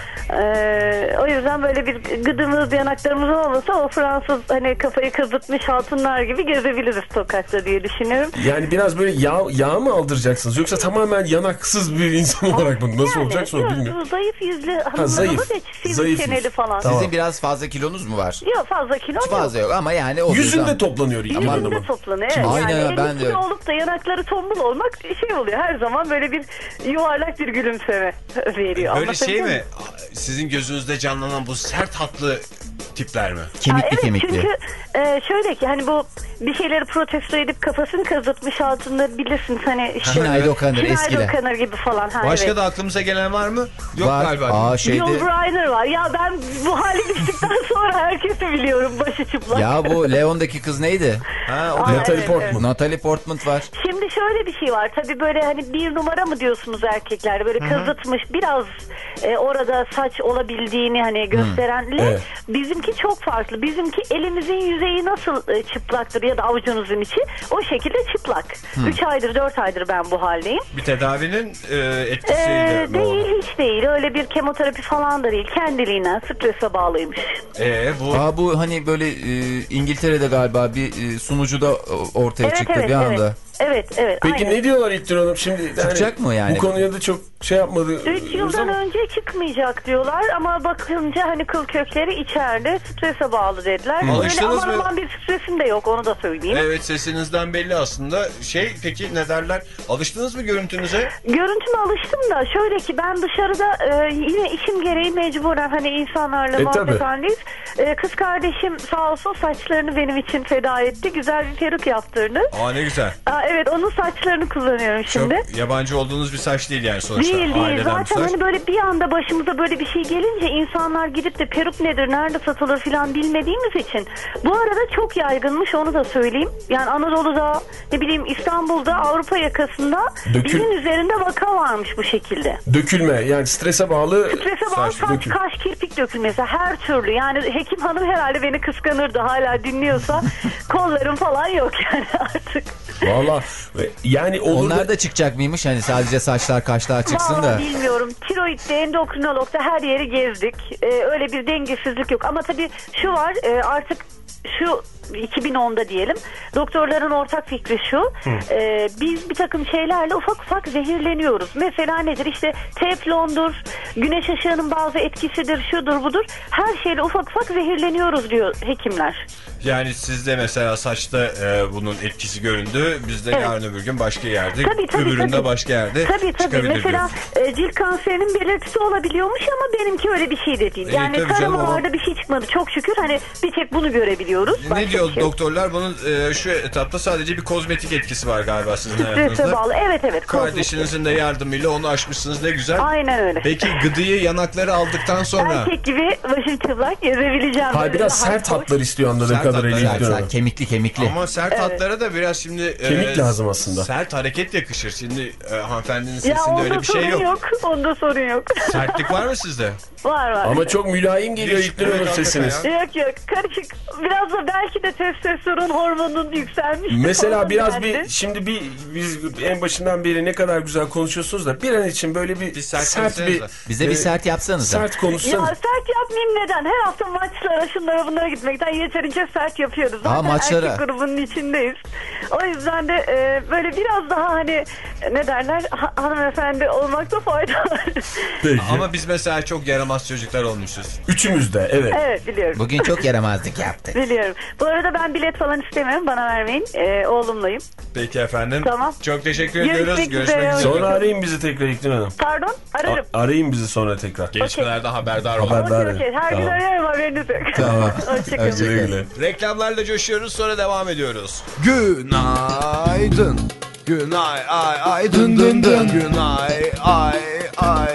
Ee, o yüzden böyle bir gıdımız yanaklarımız olmasa o Fransız hani kafayı kazıtmış hatunlar gibi gezebiliriz sokakta diye düşünüyorum. Yani biraz böyle yağ, yağ mı aldıracaksınız? Yoksa tamamen yanaksız bir insan olarak mı? Nasıl Yani, olacak sonra yok, bilmiyorum. Zayıf yüzlü hanımlarımız zayıf. da sivri Zayıf çeneli yüz. falan. Sizin biraz fazla kilonuz mu var? Yok fazla kilo Hiç fazla yok ama yani o Yüzünde yüzden- toplanıyor İlknur Yüzünde Hanım'ın. toplanıyor. Evet. Aynen, yani ben elli de kilo olup da yanakları tombul olmak şey oluyor. Her zaman böyle bir yuvarlak bir gülümseme veriyor. Böyle şey Anlatabiliyor mi? muyum? Sizin gözünüzde canlanan bu sert hatlı tipler mi? Kemikli Aa, evet, kemikli. çünkü e, şöyle ki hani bu bir şeyleri protesto edip kafasını kazıtmış altında bilirsiniz hani işte. Sinead O'Connor Sinead eskiler. O'Connor gibi falan. Ha, Başka evet. da aklımıza gelen var mı? Yok Var. galiba. Aa, şeyde... Yul Brynner var. Ya ben bu hali düştükten sonra herkesi biliyorum başı çıplak. Ya bu Leon'daki kız neydi? Ha, o Aa, da- Natalie evet, Portman. evet. Natalie Portman var. Şimdi şöyle bir şey var. Tabii böyle hani bir numara mı diyorsunuz erkeklerde? Böyle kazıtmış biraz e, orada saç olabildiğini hani gösterenle Evet. bizimki çok farklı. Bizimki elimizin yüzeyi nasıl e, çıplaktır ya da avucunuzun içi o şekilde çıplak. üç aydır dört aydır ben bu haldeyim. bir tedavinin e, etkisiyle Ee, mi oldu? değil hiç değil. Öyle bir kemoterapi falan da değil. Kendiliğinden strese bağlıymış. Ee, bu Aa, bu hani böyle e, İngiltere'de galiba bir e, sunucu da ortaya Evet çıktı evet bir anda. evet. Evet evet. Peki aynen. ne diyorlar İlknur Hanım? Şimdi Çıkacak mı yani? Bu konuya da çok şey yapmadı. üç yıldan önce çıkmayacak diyorlar ama bakınca hani kıl kökleri içeride strese bağlı dediler. Öyle Alıştınız aman mı? aman bir stresim de yok onu da söyleyeyim. evet, sesinizden belli aslında. Şey, peki ne derler? Alıştınız mı görüntünüze? Görüntüme alıştım da şöyle ki ben dışarıda e, yine işim gereği mecburen hani insanlarla E, muhabbet tabii. halindeyiz. E, kız kardeşim sağ olsun saçlarını benim için feda etti. Güzel bir peruk yaptırdı. Aa, ne güzel. Aa, evet onun saçlarını kullanıyorum şimdi. Çok yabancı olduğunuz bir saç değil yani sonuçta. Değil değil. Aileden bir Zaten saç. hani böyle bir anda başımıza böyle bir şey gelince insanlar gidip de peruk nedir, nerede satılır filan bilmediğimiz için. Bu arada çok yaygınmış onu da söyleyeyim. Yani Anadolu'da ne bileyim İstanbul'da Avrupa yakasında Dökül- binin üzerinde vaka varmış bu şekilde. Dökülme yani strese bağlı. Strese bağlı saç saç, dökül- kaş, kirpik dökülmesi her türlü. Yani hekim hanım herhalde beni kıskanırdı hala dinliyorsa. Kollarım falan yok yani artık. Valla yani olur Onlar da... da çıkacak mıymış hani sadece saçlar kaşlar çıksın da. Vallahi bilmiyorum. Tiroid'de, endokrinologda her yeri gezdik. Ee, öyle bir dengesizlik yok. Ama tabii şu var e, artık şu iki bin onda diyelim. Doktorların ortak fikri şu. E, biz bir takım şeylerle ufak ufak zehirleniyoruz. Mesela nedir? İşte teflondur, güneş ışığının bazı etkisidir, şudur budur. Her şeyle ufak ufak zehirleniyoruz diyor hekimler. Yani sizde mesela saçta e, bunun etkisi göründü. Bizde Evet. yarın öbür gün başka yerde. Tabii, tabii, öbüründe tabii. başka yerde Tabii tabii. çıkabilir Mesela diyorsun. e, cilt kanserinin belirtisi olabiliyormuş ama benimki öyle bir şey de değil. E, Yani tabii canım, taramalarda ama- bir şey çıkmadı. Çok şükür hani bir tek bunu görebiliyoruz. Başka Ne diyor bir şey yok. doktorlar? Bunun e, şu etapta sadece bir kozmetik etkisi var galiba sizin Strese hayatınızda. bağlı. Evet evet. kozmetik. Kardeşinizin de yardımıyla onu aşmışsınız, ne güzel. Aynen öyle. Peki gıdıyı yanakları aldıktan sonra Erkek gibi başım çıplak gezebileceğim. Hayır, Böyle biraz rahat, sert hoş. hatlar istiyor anladığım Sert kadarıyla hatlar, İlknur Sert, Hanım. kemikli kemikli. ama sert Evet. hatlara da biraz şimdi Kemik lazım aslında. Sert hareket yakışır. Şimdi e, hanımefendinin Ya sesinde öyle onda bir şey sorun yok. yok. Onda sorun yok. Sertlik var mı sizde? var var. Ama çok mülayim geliyor Hiç- İlknur Hanım Evet, sesiniz. hakikaten Yok yok karışık. Biraz da belki de testosteron hormonunun yükselmiş. Mesela biraz bir bir şimdi bir biz en başından beri ne kadar güzel konuşuyorsunuz da bir an için böyle bir, Bir sert sert, bir konuşsanıza. Bize bir e, sert yapsanız. sert Ya konuşsanız. sert yapmayayım neden? Her hafta maçlara şunlara bunlara gitmekten yeterince sert yapıyoruz. Zaten Aa, maçlara. erkek grubunun içindeyiz. O yüzden de e, böyle biraz daha hani ne derler ha, hanımefendi olmakta fayda var. Peki. Ama biz mesela çok yaramaz çocuklar olmuşuz. Üçümüz de evet. Evet biliyorum. Bugün çok yaramazlık yaptık. Biliyorum. Bu arada ben bilet falan istemiyorum. Bana vermeyin. Ee, oğlumlayım. Peki efendim. Tamam. Çok teşekkür Görüşmek ediyoruz. üzere. Görüşmek üzere. Sonra arayın bizi tekrar İknur Hanım. Pardon ararım. A- arayın bizi sonra tekrar. Gelişmelerden haberdar olun. Haberdar. Okey, okey. Her gün Tamam. arıyorum haberiniz yok. Tamam. Hoşçakalın. Güle güle. Reklamlarla coşuyoruz, sonra devam ediyoruz. Günaydın. Günay ay ay dın dın dın. Günay ay ay